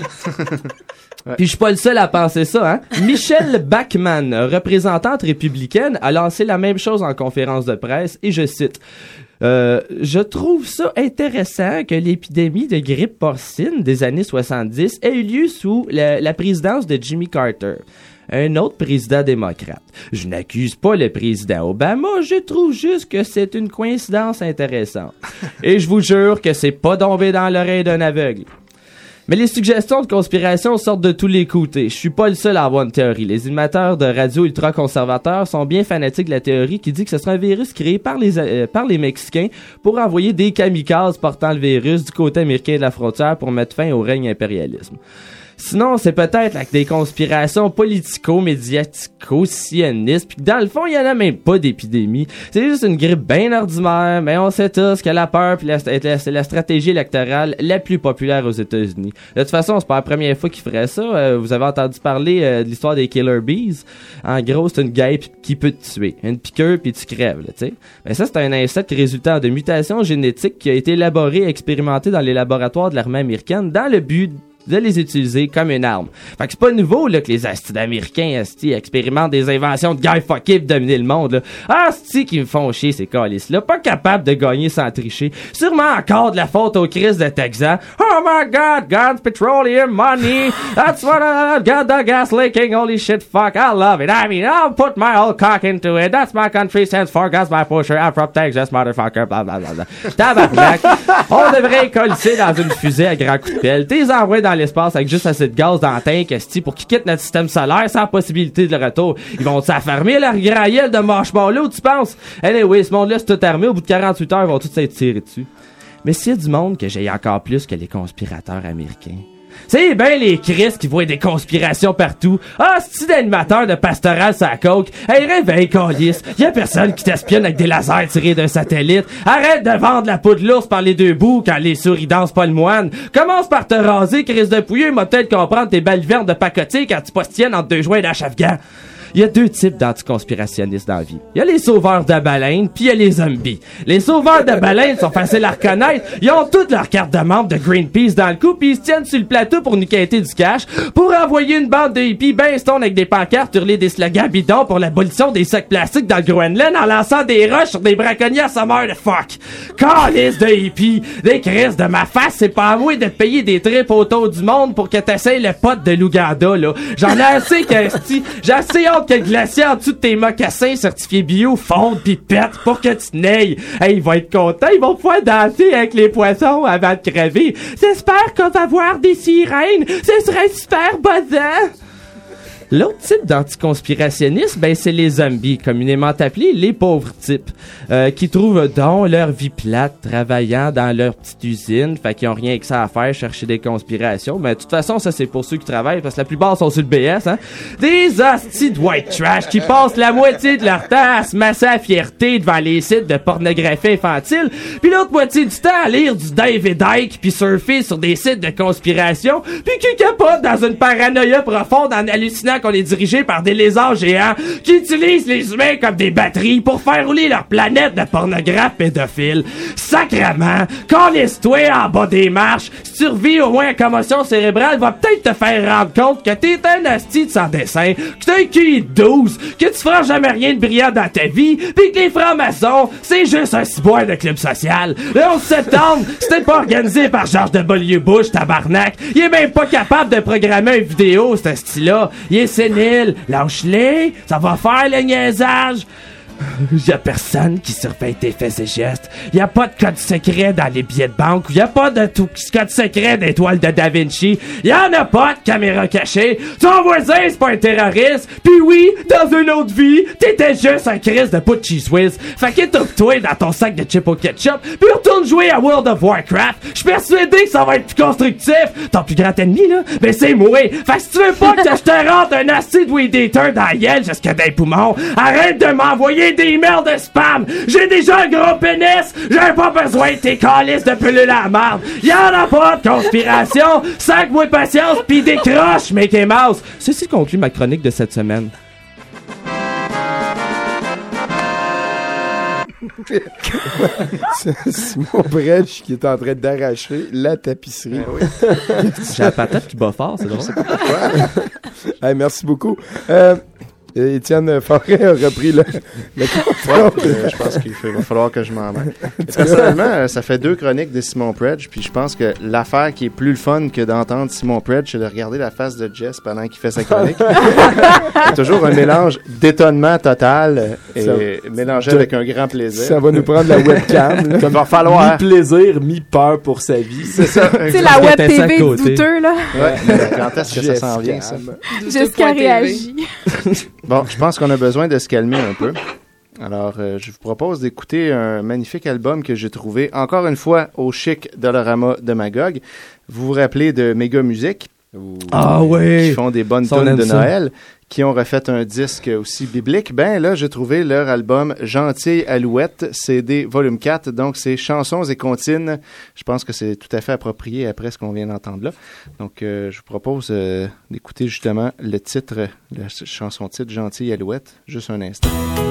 Ouais. Puis je suis pas le seul à penser ça, hein. Michelle Bachmann, représentante républicaine, a lancé la même chose en conférence de presse, et je cite... Euh, je trouve ça intéressant que l'épidémie de grippe porcine des années soixante-dix ait eu lieu sous la, la présidence de Jimmy Carter, un autre président démocrate. Je n'accuse pas le président Obama, je trouve juste que c'est une coïncidence intéressante. Et je vous jure que c'est pas tombé dans l'oreille d'un aveugle. Mais les suggestions de conspiration sortent de tous les côtés. Je suis pas le seul à avoir une théorie. Les animateurs de radio ultra-conservateurs sont bien fanatiques de la théorie qui dit que ce serait un virus créé par les, euh, par les Mexicains pour envoyer des kamikazes portant le virus du côté américain de la frontière pour mettre fin au règne impérialisme. Sinon, c'est peut-être là, des conspirations politico-médiatico-sionistes, puis dans le fond, il y en a même pas d'épidémie. C'est juste une grippe bien ordinaire, mais on sait tous que la peur puis la, la, c'est la stratégie électorale la plus populaire aux États-Unis. De toute façon, c'est pas la première fois qu'ils feraient ça. Euh, vous avez entendu parler euh, de l'histoire des Killer Bees. En gros, c'est une guêpe qui peut te tuer. Une piqûre puis tu crèves, tu sais. Mais ça, c'est un insecte résultant de mutations génétiques qui a été élaboré et expérimenté dans les laboratoires de l'armée américaine dans le but de les utiliser comme une arme. Fait que c'est pas nouveau, là, que les astis américains, astis, expérimentent des inventions de guerre fuckées pour dominer le monde, là. Astis qui me font chier, ces calices-là. Pas capables de gagner sans tricher. Sûrement encore de la faute aux crises de Texas. Oh my god, guns, petroleum, money. That's what I got the gas leaking. Holy shit, fuck, I love it. I mean, I'll put my whole cock into it. That's my country stands for gas my pusher. I'm from Texas, motherfucker. Blah, blah, blah, blah. Tabarnak. On devrait coller dans une fusée à grands coups de pelle. T'es envoyé dans dans l'espace avec juste assez de gaz dans la tank, esti, pour qu'ils quittent notre système solaire sans possibilité de retour. Ils vont s'affermer leur grand gueule de marshmallow, tu penses? Anyway, ce monde-là, c'est tout armé. Au bout de quarante-huit heures, ils vont tous s'être tirés dessus. Mais s'il y a du monde que j'ai encore plus que les conspirateurs américains, c'est ben les Chris qui voient des conspirations partout. Ah, c'est-tu d'animateur de pastoral sur la coke? Hey, réveille, câlisse. Y'a personne qui t'espionne avec des lasers tirés d'un satellite. Arrête de vendre la peau de l'ours par les deux bouts quand les souris dansent pas le moine. Commence par te raser, Chris de pouilleux, m'a peut-être comprendre tes balivernes de pacotier quand tu postiennes entre deux joints d'achafgan. Il y a deux types d'anticonspirationnistes dans la vie. Il y a les sauveurs de baleines, puis il y a les zombies. Les sauveurs de baleines sont faciles à reconnaître. Ils ont toutes leurs cartes de membres de Greenpeace dans le cou, puis ils se tiennent sur le plateau pour nous quêter du cash, pour envoyer une bande de hippies ben stone avec des pancartes hurler des slogans bidons pour l'abolition des sacs plastiques dans le Groenland en lançant des roches sur des braconniers à sommeur de fuck. Calice de hippies, des crises de ma face, c'est pas à moi de payer des trips autour du monde pour que t'essayes le pote de l'Ouganda, là. J'en ai assez qu'esti, j'ai assez hâte que le glacier en dessous de tes mocassins certifiés bio fonde pis pète pour que tu te nailles. Hey, ils vont être contents, ils vont pouvoir danser avec les poissons avant de crever. J'espère qu'on va voir des sirènes, ce serait super buzzant. L'autre type d'anticonspirationniste, ben c'est les zombies, communément appelés les pauvres types, euh, qui trouvent donc leur vie plate, travaillant dans leur petite usine, fait qu'ils ont rien que ça à faire, chercher des conspirations. Mais de toute façon, ça c'est pour ceux qui travaillent, parce que la plupart sont sur le B S, hein. Des hosties de white trash qui passent la moitié de leur temps à se masser à fierté devant les sites de pornographie infantile, puis l'autre moitié du temps à lire du David Icke, puis surfer sur des sites de conspiration, puis qui capotent dans une paranoïa profonde en hallucinant qu'on est dirigé par des lézards géants qui utilisent les humains comme des batteries pour faire rouler leur planète de pornographes pédophiles. Sacrement, calisse-toi en bas des marches, survie au moins à commotion cérébrale va peut-être te faire rendre compte que t'es un asti de sans dessin, que t'as un Q I de douze, que tu feras jamais rien de brillant dans ta vie, pis que les francs-maçons, c'est juste un ciboire de club social. Le onze septembre, c'était pas organisé par George W. Bush, tabarnak. Il est même pas capable de programmer une vidéo, ce style-là. Il est sénile, lâche-les, ça va faire le niaisage. Y'a personne qui surveille tes faits et gestes. Y'a pas de code secret dans les billets de banque. Y'a pas de tout code secret d'étoile de Da Vinci. Y'en a pas de caméra cachée. Ton voisin, c'est pas un terroriste. Puis oui, dans une autre vie, t'étais juste un Chris de pot de cheese whiz. Fait qu'étouffe-toi dans ton sac de chips au ketchup, puis retourne jouer à World of Warcraft. J'suis persuadé que ça va être plus constructif. Ton plus grand ennemi, là, ben c'est moi. Fait que si tu veux pas que je te rentre un acide weed eater dans la gueule jusqu'à des poumons, arrête de m'envoyer des emails de spam. J'ai déjà un gros pénis. J'ai pas besoin de tes calices de pelules à la marde. Y'en a pas de conspiration. Sac-moi patience pis décroche, Mickey Mouse. Ceci conclut ma chronique de cette semaine. C'est Simon Bredge qui est en train d'arracher la tapisserie. Ben oui. J'ai la patate qui bat fort, c'est drôle. Je sais pas pourquoi. Hey, merci beaucoup. Euh, Étienne Forêt a repris le, le contrôle. Ouais, je pense qu'il va falloir que je m'en mêle. Personnellement, ça fait deux chroniques de Simon Predge, puis je pense que l'affaire qui est plus le fun que d'entendre Simon Predge, c'est de regarder la face de Jess pendant qu'il fait sa chronique. C'est toujours un mélange d'étonnement total et ça, mélangé de, avec un grand plaisir. Ça va nous prendre la webcam. Là. Il va falloir. Mi-plaisir, mi-peur pour sa vie. C'est ça. C'est la web T V douteux, là. Ouais, mais quand est-ce que ça s'en vient, ça? Jusqu'à réagir. Bon, je pense qu'on a besoin de se calmer un peu. Alors, euh, je vous propose d'écouter un magnifique album que j'ai trouvé, encore une fois, au chic Dollarama de Magog. Vous vous rappelez de Méga Musique? Ah oui! Qui font des bonnes tunes de Noël, qui ont refait un disque aussi biblique. Ben là, j'ai trouvé leur album Gentille Alouette, C D volume quatre. Donc, c'est chansons et comptines. Je pense que c'est tout à fait approprié après ce qu'on vient d'entendre là. Donc, euh, je vous propose euh, d'écouter justement le titre, la chanson-titre Gentille Alouette. Juste un instant.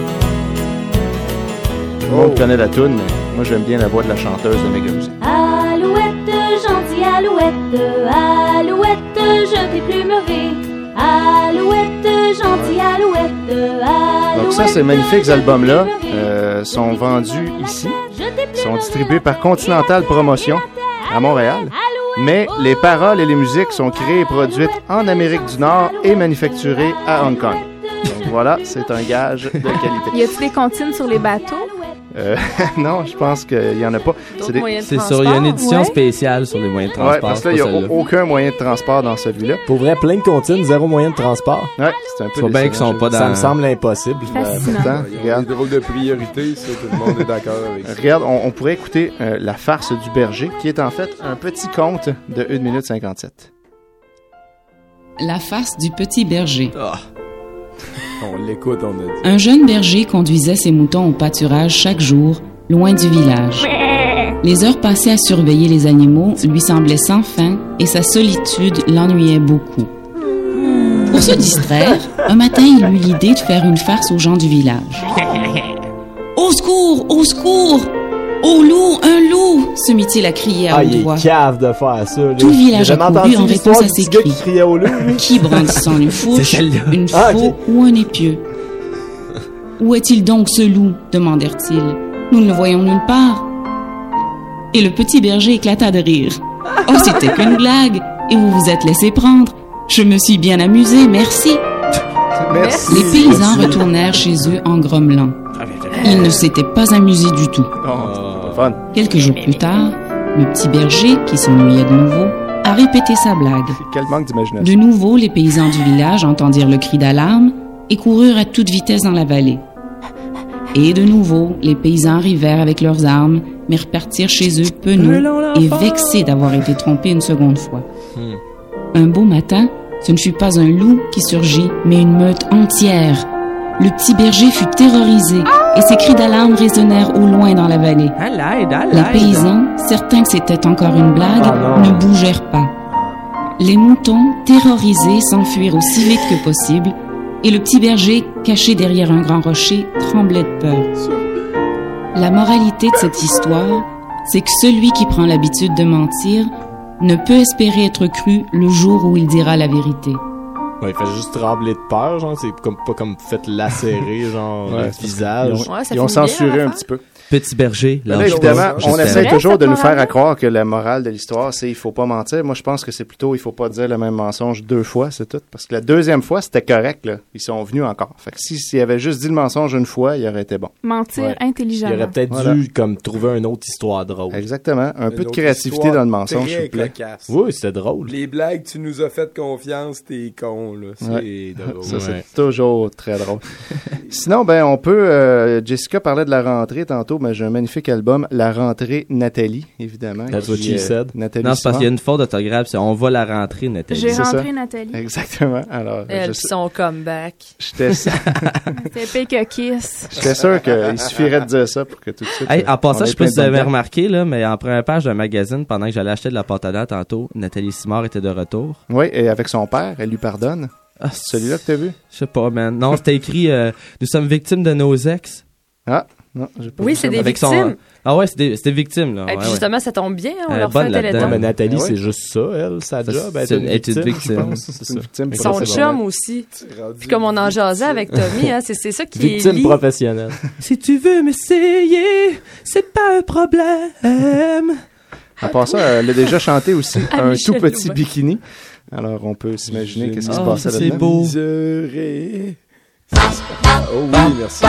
Tout le monde connaît la toune, mais moi, j'aime bien la voix de la chanteuse de Méga Musique. Alouette, gentille alouette, alouette, je t'ai plus mauvais. Alouette, gentille alouette, alouette. Donc ça, ces magnifiques albums-là euh, sont vendus ici, sont distribués par Continental Promotion à Montréal, mais les paroles et les musiques sont créées et produites en Amérique du Nord et manufacturées à Hong Kong. Donc voilà, c'est un gage de qualité. Y a-t-il des comptines sur les bateaux? Euh, non, je pense qu'il n'y en a pas. D'autres des... moyens de c'est transport? Sur, il y a une édition ouais. spéciale sur les moyens de transport. Ouais, parce que là, il n'y a celle-là. aucun moyen de transport dans celui-là. Pour vrai, plein de comptines, zéro moyen de transport. Ouais, c'est un peu Faut bien qu'ils sont pas dans... Ça me semble impossible. Ben, pourtant, il y a des drôles de priorités, ça, tout le monde est d'accord avec ça. Regarde, on, on pourrait écouter euh, La farce du berger, qui est en fait un petit conte de une minute cinquante-sept. La farce du petit berger. Oh. On l'écoute, on a dit. Un jeune berger conduisait ses moutons au pâturage chaque jour, loin du village. Les heures passées à surveiller les animaux lui semblaient sans fin et sa solitude l'ennuyait beaucoup. Pour se distraire, un matin, il eut l'idée de faire une farce aux gens du village. « Au secours! Au secours! Au loup! Un loup! » se mit-il à crier à ah, haute voix. Il est cave de faire ça. Là. Tout le village a couru en réponse à ses cris. Qui, au loup, qui brandissant une fourche, une ah, faux okay. ou un épieu? « Où est-il donc ce loup? » demandèrent-ils. « Nous ne le voyons nulle part. » Et le petit berger éclata de rire. « Oh, c'était qu'une blague, et vous vous êtes laissé prendre. Je me suis bien amusé, merci. » Merci. Les paysans merci. Retournèrent chez eux en grommelant. Ils ne s'étaient pas amusés du tout. Oh, c'est fun. Quelques jours plus tard, le petit berger, qui s'ennuyait de nouveau, a répété sa blague. Quel manque d'imagination. De nouveau, les paysans du village entendirent le cri d'alarme et coururent à toute vitesse dans la vallée. Et de nouveau, les paysans arrivèrent avec leurs armes, mais repartirent chez eux penauds et vexés d'avoir été trompés une seconde fois. Hmm. Un beau matin, ce ne fut pas un loup qui surgit, mais une meute entière. Le petit berger fut terrorisé et ses cris d'alarme résonnèrent au loin dans la vallée. Les paysans, certains que c'était encore une blague, ne bougèrent pas. Les moutons, terrorisés, s'enfuirent aussi vite que possible et le petit berger, caché derrière un grand rocher, tremblait de peur. La moralité de cette histoire, c'est que celui qui prend l'habitude de mentir ne peut espérer être cru le jour où il dira la vérité. Ouais, il fait juste trembler de peur, genre, c'est comme, pas comme fait lacérer, genre, ouais, le visage. Ils ont, ouais, ils ont censuré un petit peu. Petit berger. Là, là évidemment, on essaie toujours de nous faire à croire que la morale de l'histoire, c'est il faut pas mentir. Moi, je pense que c'est plutôt il faut pas dire le même mensonge deux fois, c'est tout. Parce que la deuxième fois, c'était correct, là. Ils sont venus encore. Fait que si, s'il avait juste dit le mensonge une fois, il aurait été bon. Mentir ouais. intelligemment. Il aurait peut-être voilà. dû, comme, trouver une autre histoire drôle. Exactement. Un une peu de créativité dans le mensonge, s'il vous plaît. Cocasse. Oui, c'était drôle. Les blagues, tu nous as fait confiance, t'es con, là. C'est ouais. drôle. Ça, ouais. c'est toujours très drôle. Sinon, ben, on peut, euh, Jessica parlait de la rentrée tantôt, mais j'ai un magnifique album, La rentrée Nathalie, évidemment. That's what she said. Nathalie non, c'est parce qu'il y a une faute d'orthographe, c'est on va la rentrer, Nathalie. J'ai c'est rentré ça. Nathalie. Exactement. Alors, elle pis son comeback. J'étais C'est pire que Kiss. J'étais sûr qu'il suffirait de dire ça pour que tout de suite. Hey, en passant, je sais pas si vous avez remarqué, là, mais en première page d'un magazine, pendant que j'allais acheter de la pâte à dents tantôt, Nathalie Simard était de retour. Oui, et avec son père, elle lui pardonne. Ah, c'est celui-là que t'as vu? Je sais pas, man. Non, c'était écrit euh, nous sommes victimes de nos ex. Ah, non, j'ai pas Oui, c'est des avec victimes. Son... Ah ouais, c'est des, c'est des victimes, là. Et ouais, puis ouais. justement, ça tombe bien, hein, on Elle leur est fait un bonne là-dedans. téléthon. Mais Nathalie, Ah ouais. c'est juste ça, elle, sa Ça, job. Elle c'est- est une elle est une victime, victime. je pense. C'est ça. Une victime Son professionnelle. chum aussi. Puis comme on en jasait avec Tommy, hein, c'est, c'est ça qui est Victime lié. professionnelle. Si tu veux m'essayer, c'est pas un problème. En passant, elle a déjà chanté aussi À un Michel tout petit Louvain. bikini. Alors, on peut s'imaginer qu'est-ce qui se Oh, passait c'est là-dedans. beau. Miserie. Oh oui, merci.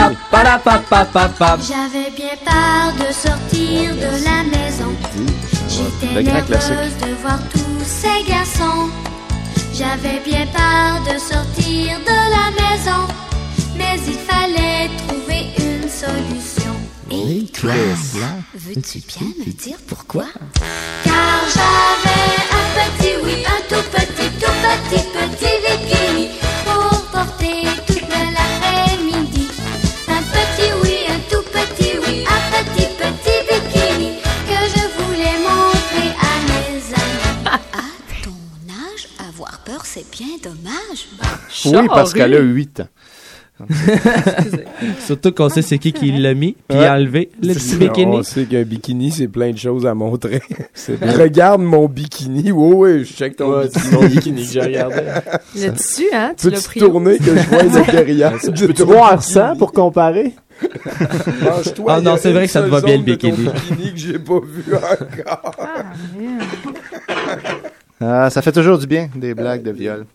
J'avais bien peur de sortir de la maison. J'étais Le grand classique. nerveuse de voir tous ces garçons. J'avais bien peur de sortir de la maison. Mais il fallait trouver une solution. Et toi, là, veux-tu bien me dire pourquoi? Car j'avais un petit, oui, un tout petit, tout petit, petit bikini pour porter toute l'après-midi. Un petit, oui, un tout petit, oui, un petit, petit bikini que je voulais montrer à mes amis. À ton âge, avoir peur, c'est bien dommage. Oui, parce qu'elle a huit ans. Surtout qu'on sait c'est qui qui l'a mis, puis Ouais. a enlevé le petit C'est- bikini. On sait qu'un bikini, c'est plein de choses à montrer. Regarde mon bikini. Oui, oui, je check ton Ouais, bikini. c'est ton bikini que j'ai regardé. Le dessus, hein, tu l'as Peux-tu pris. tourner que je vois le derrière? Je peux-tu voir ça pour comparer? Mange-toi, Ah il y a non, c'est vrai une que ça te seule va bien, le zone de ton bikini. bikini que j'ai pas vu encore. Ah, ça fait toujours du bien, des blagues de viol.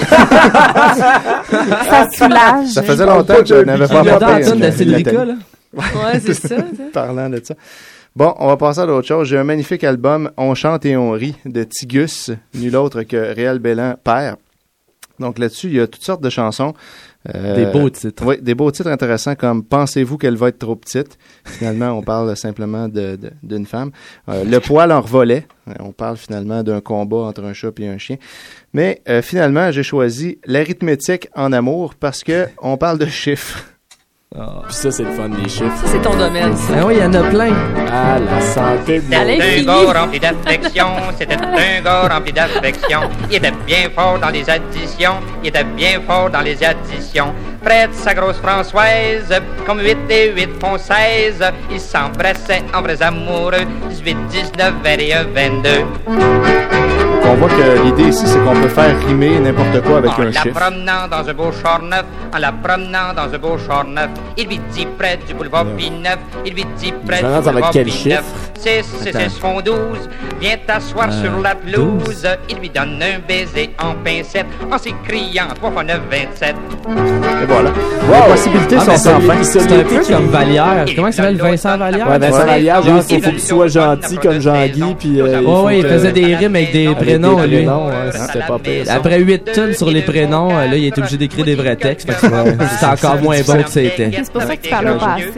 Ça soulage. Ça faisait longtemps que je n'avais pas Regarde monté la tonne de une- Cédrica, Nathalie. là. Ouais, c'est ça, ça. Parlant de ça. Bon, on va passer à d'autres choses. J'ai un magnifique album, On chante et on rit, de Tigus, nul autre que Réal Bélan, père. Donc là-dessus, il y a toutes sortes de chansons. Euh, des beaux titres. Oui, des beaux titres intéressants comme « Pensez-vous qu'elle va être trop petite ?» Finalement, on parle simplement de, de, d'une femme. Euh, « Le poil en revolet », on parle finalement d'un combat entre un chat et un chien. Mais euh, finalement, j'ai choisi « L'arithmétique en amour » parce que on parle de chiffres. Oh. Puis ça, c'est le fun, les chiffres. Ça, c'est ton domaine, ça. Ah oui, il y en a plein. Ah, la santé de C'était un gars rempli d'affection, c'était un gars rempli d'affection. Il était bien fort dans les additions, il était bien fort dans les additions. Près de sa grosse Françoise, comme huit et huit font seize, ils s'embrassaient en vrais amoureux, dix-huit, dix-neuf, vingt et un, vingt-deux. On voit que l'idée ici, c'est qu'on peut faire rimer n'importe quoi avec en un chiffre. En la promenant dans un beau char neuf, en la promenant dans un beau char neuf, il lui dit près du boulevard P-neuf, il lui dit près du boulevard P-neuf. six, six, six font douze, viens t'asseoir euh, sur la pelouse, il lui donne un baiser en pincette, en s'écriant trois fois neuf, vingt-sept. Et voilà. Wow. Les possibilités ah, sont sans fin. C'est un peu comme Vallière. Comment il s'appelle, Vincent Vallière? Ouais, Vincent ouais. Vallière, genre, il faut qu'il soit gentil comme Jean-Guy, puis... Euh, oh, oui, il faisait des rimes avec des prénoms, lui. Prénoms, ouais, c'était pas pire. Après huit tonnes sur les prénoms, là, il est obligé d'écrire des vrais textes. C'est encore moins bon que c'était. C'est pour ça que tu parles pas assez.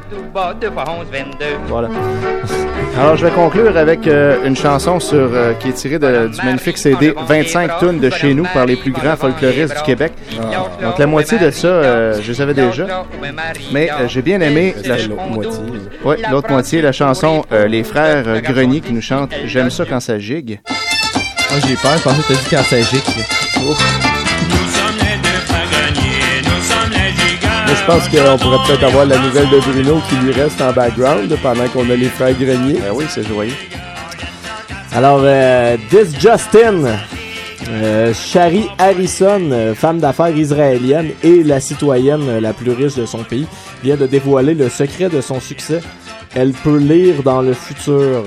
Voilà. Alors, je vais conclure avec euh, une chanson sur euh, qui est tirée de, du magnifique C D vingt-cinq tonnes de chez nous par les plus grands folkloristes du Québec. Ah. Donc, la moitié de ça, euh, je les avais déjà. Mais euh, j'ai bien aimé la ch- l'autre moitié. Oui, l'autre moitié, la chanson euh, Les Frères euh, Grenier qui nous chantent « J'aime ça quand ça gigue ». Moi, j'ai peur. Je pensais que t'as dit quand ça gigue. Mais je pense qu'on pourrait peut-être avoir la nouvelle de Bruno qui lui reste en background pendant qu'on a les Frères Grenier. Ben oui, c'est joyeux. Alors, euh, This Justin, euh, Shari Harrison, euh, femme d'affaires israélienne et la citoyenne la plus riche de son pays, vient de dévoiler le secret de son succès. Elle peut lire dans le futur.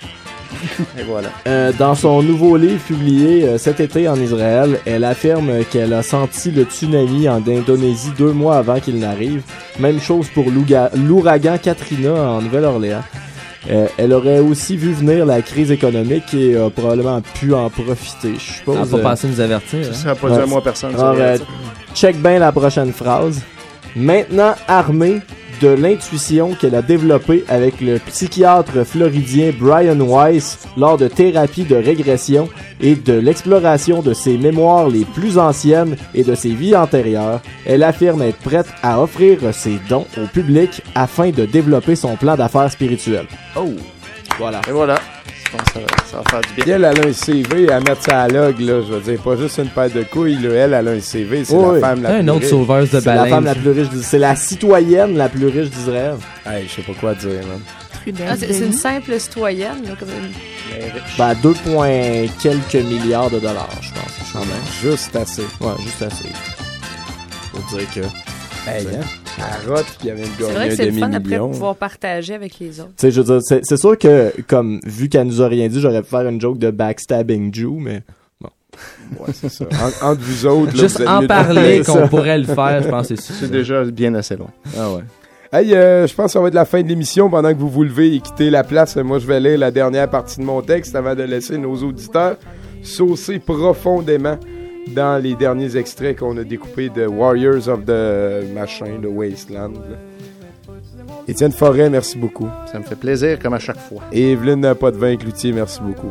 Et voilà. Euh, dans son nouveau livre publié euh, cet été en Israël, elle affirme qu'elle a senti le tsunami en Indonésie deux mois avant qu'il n'arrive. Même chose pour l'ouragan Katrina en Nouvelle-Orléans. Euh, elle aurait aussi vu venir la crise économique et a probablement pu en profiter, je suppose. Elle n'a pas pensé nous avertir. Ça n'a pas dit à moi personne. Alors, euh, check bien la prochaine phrase. Maintenant armée de l'intuition qu'elle a développée avec le psychiatre floridien Brian Weiss lors de thérapies de régression et de l'exploration de ses mémoires les plus anciennes et de ses vies antérieures, elle affirme être prête à offrir ses dons au public afin de développer son plan d'affaires spirituel. Oh! Voilà. Et voilà. Je pense que ça, ça va faire du bien. Elle, elle a un C V à mettre ça à log, là. Je veux dire, pas juste une paire de couilles, là. Elle, elle a un C V. C'est oh, la femme la un plus autre riche. sauveuse de baleine. C'est la femme la plus riche. C'est la citoyenne la plus riche d'Israël. Hey, je sais pas quoi dire, man. Ah, c'est, c'est une simple citoyenne, là, comme une... Ben, deux points quelques milliards de dollars, je pense. Ah ben, juste assez. Ouais, juste assez. Faut dire que... Hey, hein? Carotte qui avait une C'est vrai que c'est le fun après de pouvoir partager avec les autres. Tu sais, je veux dire, c'est, c'est sûr que, comme, vu qu'elle nous a rien dit, j'aurais pu faire une joke de backstabbing Jew, mais bon. Ouais, c'est ça. En, entre vous autres, là, juste vous en parler qu'on pourrait le faire, je pense que c'est C'est déjà bien assez loin. Ah ouais. Hey, euh, je pense que ça va être la fin de l'émission. Pendant que vous vous levez et quittez la place, moi, je vais lire la dernière partie de mon texte avant de laisser nos auditeurs saucer profondément dans les derniers extraits qu'on a découpés de Warriors of the Machin, de Wasteland. Étienne Forêt, merci beaucoup. Ça me fait plaisir, comme à chaque fois. Et Evelyne Potvin-Cloutier, merci beaucoup.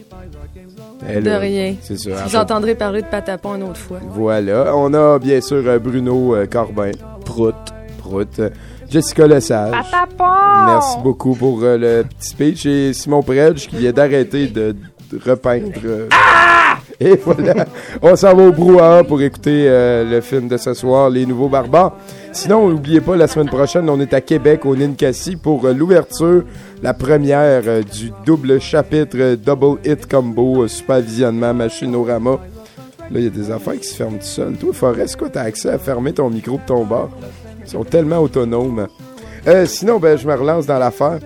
Elle, de rien. C'est ça. Vous entendrez parler de Patapon une autre fois. Voilà. On a bien sûr Bruno Corbin. Prout. Prout. Jessica Lesage. Patapon! Merci beaucoup pour euh, le petit speech. Et Simon Predge qui vient d'arrêter de, de repeindre. Euh, ah! Et voilà. On s'en va au brouhaha pour écouter euh, le film de ce soir, Les Nouveaux Barbares. Sinon, n'oubliez pas, la semaine prochaine, on est à Québec, au Ninkasi, pour euh, l'ouverture, la première euh, du double chapitre euh, Double Hit Combo, euh, Super Visionnement, Machinorama. Là, il y a des affaires qui se ferment tout seul. Toi, Forest, quoi, t'as accès à fermer ton micro de ton bar? Ils sont tellement autonomes. Euh, sinon, ben, je me relance dans l'affaire.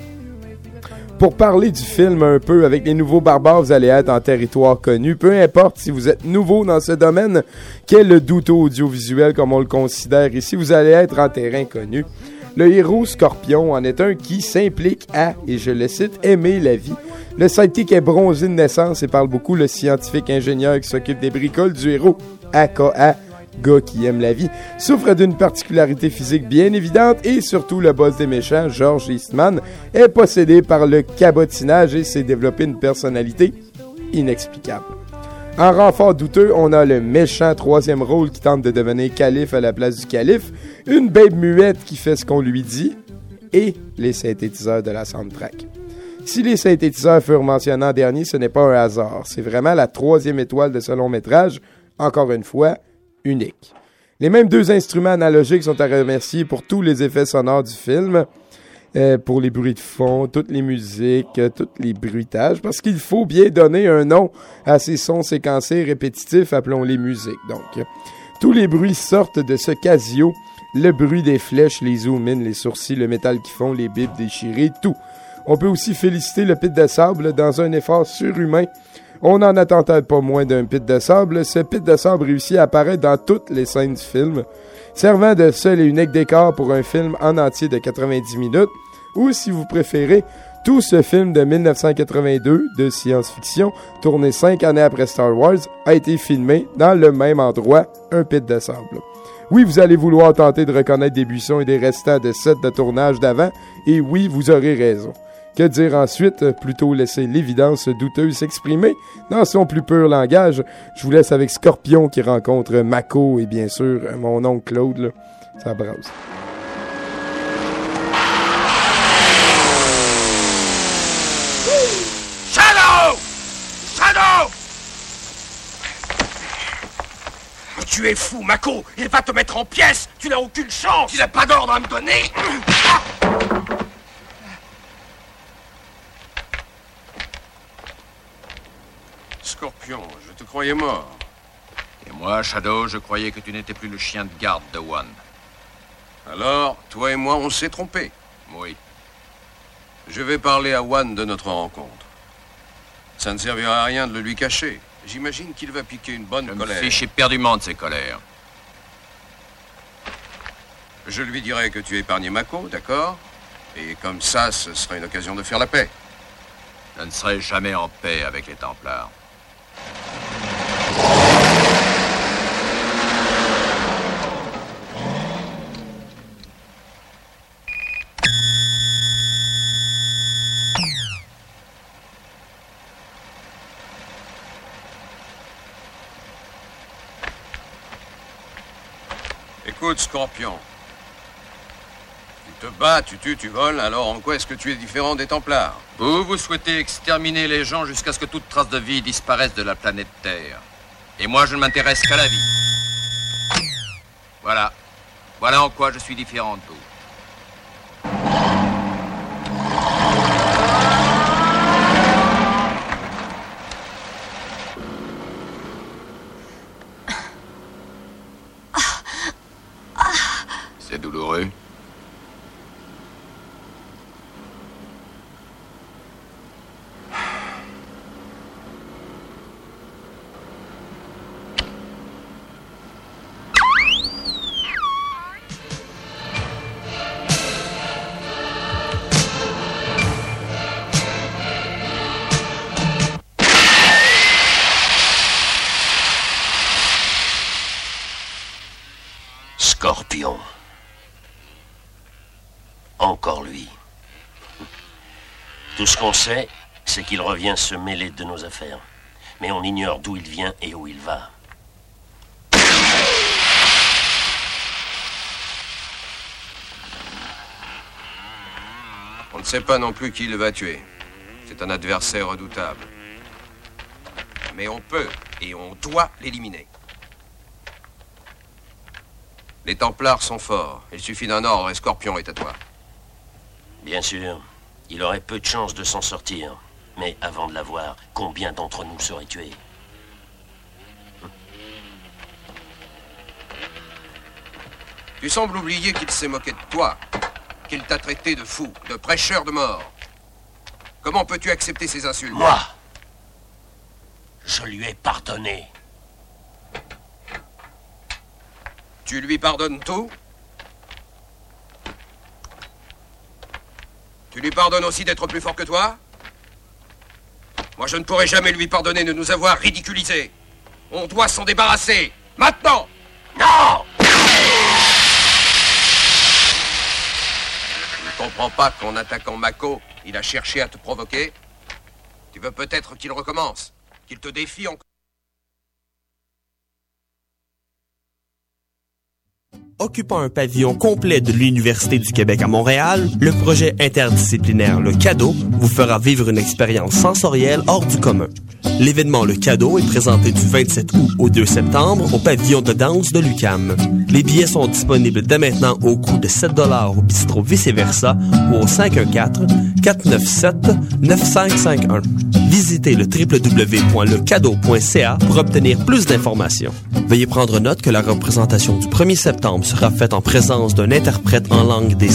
Pour parler du film un peu, avec Les Nouveaux Barbares, vous allez être en territoire connu. Peu importe si vous êtes nouveau dans ce domaine, qu'est le doute audiovisuel comme on le considère ici, vous allez être en terrain connu. Le héros Scorpion en est un qui s'implique à, et je le cite, aimer la vie. Le sidekick est bronzé de naissance et parle beaucoup le scientifique ingénieur qui s'occupe des bricoles du héros, aka gars qui aime la vie, souffre d'une particularité physique bien évidente et surtout le boss des méchants, George Eastman, est possédé par le cabotinage et s'est développé une personnalité inexplicable. En renfort douteux, on a le méchant troisième rôle qui tente de devenir calife à la place du calife, une babe muette qui fait ce qu'on lui dit, et les synthétiseurs de la soundtrack. Si les synthétiseurs furent mentionnés en dernier, ce n'est pas un hasard. C'est vraiment la troisième étoile de ce long-métrage, encore une fois, unique. Les mêmes deux instruments analogiques sont à remercier pour tous les effets sonores du film, euh, pour les bruits de fond, toutes les musiques, euh, tous les bruitages, parce qu'il faut bien donner un nom à ces sons séquencés répétitifs, appelons-les musiques. Donc, euh, tous les bruits sortent de ce Casio, le bruit des flèches, les zoom-in, les sourcils, le métal qui fond, les bips déchirés, tout. On peut aussi féliciter le pit de sable dans un effort surhumain. On n'en attend pas moins d'un pit de sable. Ce pit de sable réussit à apparaître dans toutes les scènes du film, servant de seul et unique décor pour un film en entier de quatre-vingt-dix minutes, ou si vous préférez, tout ce film de dix-neuf cent quatre-vingt-deux de science-fiction, tourné cinq années après Star Wars, a été filmé dans le même endroit, un pit de sable. Oui, vous allez vouloir tenter de reconnaître des buissons et des restants de sets de tournage d'avant, et oui, vous aurez raison. Que dire ensuite? Plutôt laisser l'évidence douteuse s'exprimer dans son plus pur langage. Je vous laisse avec Scorpion qui rencontre Mako et bien sûr mon oncle Claude, là. Ça brasse. Shadow! Shadow! Tu es fou, Mako! Il va te mettre en pièces! Tu n'as aucune chance! Tu n'as pas d'ordre à me donner! Scorpion, je te croyais mort. Et moi, Shadow, je croyais que tu n'étais plus le chien de garde de One. Alors, toi et moi, on s'est trompés. Oui. Je vais parler à One de notre rencontre. Ça ne servira à rien de le lui cacher. J'imagine qu'il va piquer une bonne je colère. Je me fiche éperdument de ses colères. Je lui dirai que tu épargnes Mako, d'accord? Et comme ça, ce sera une occasion de faire la paix. Je ne serai jamais en paix avec les Templars. Écoute, Scorpion. Tu te bats, tu tues, tu voles, alors en quoi est-ce que tu es différent des Templars? Vous, vous souhaitez exterminer les gens jusqu'à ce que toute trace de vie disparaisse de la planète Terre. Et moi, je ne m'intéresse qu'à la vie. Voilà. Voilà en quoi je suis différent de vous. C'est douloureux. Scorpion. Encore lui. Tout ce qu'on sait, c'est qu'il revient se mêler de nos affaires. Mais on ignore d'où il vient et où il va. On ne sait pas non plus qui il va tuer. C'est un adversaire redoutable. Mais on peut et on doit l'éliminer. Les Templars sont forts. Il suffit d'un ordre et Scorpion est à toi. Bien sûr, il aurait peu de chances de s'en sortir. Mais avant de l'avoir, combien d'entre nous seraient tués? Tu sembles oublier qu'il s'est moqué de toi, qu'il t'a traité de fou, de prêcheur de mort. Comment peux-tu accepter ces insultes? Moi, je lui ai pardonné. Tu lui pardonnes tout? Tu lui pardonnes aussi d'être plus fort que toi? Moi, je ne pourrai jamais lui pardonner de nous avoir ridiculisés. On doit s'en débarrasser. Maintenant! Non! Tu ne comprends pas qu'en attaquant Mako, il a cherché à te provoquer? Tu veux peut-être qu'il recommence? Qu'il te défie encore? Occupant un pavillon complet de l'Université du Québec à Montréal, le projet interdisciplinaire Le Cadeau vous fera vivre une expérience sensorielle hors du commun. L'événement Le Cadeau est présenté du vingt-sept août au deux septembre au pavillon de danse de l'U Q A M. Les billets sont disponibles dès maintenant au coût de sept dollars au bistrot Vice-Versa ou au cinq un quatre, quatre neuf sept, neuf cinq cinq un. Visitez le w w w point le cadeau point c a pour obtenir plus d'informations. Veuillez prendre note que la représentation du premier septembre sera faite en présence d'un interprète en langue des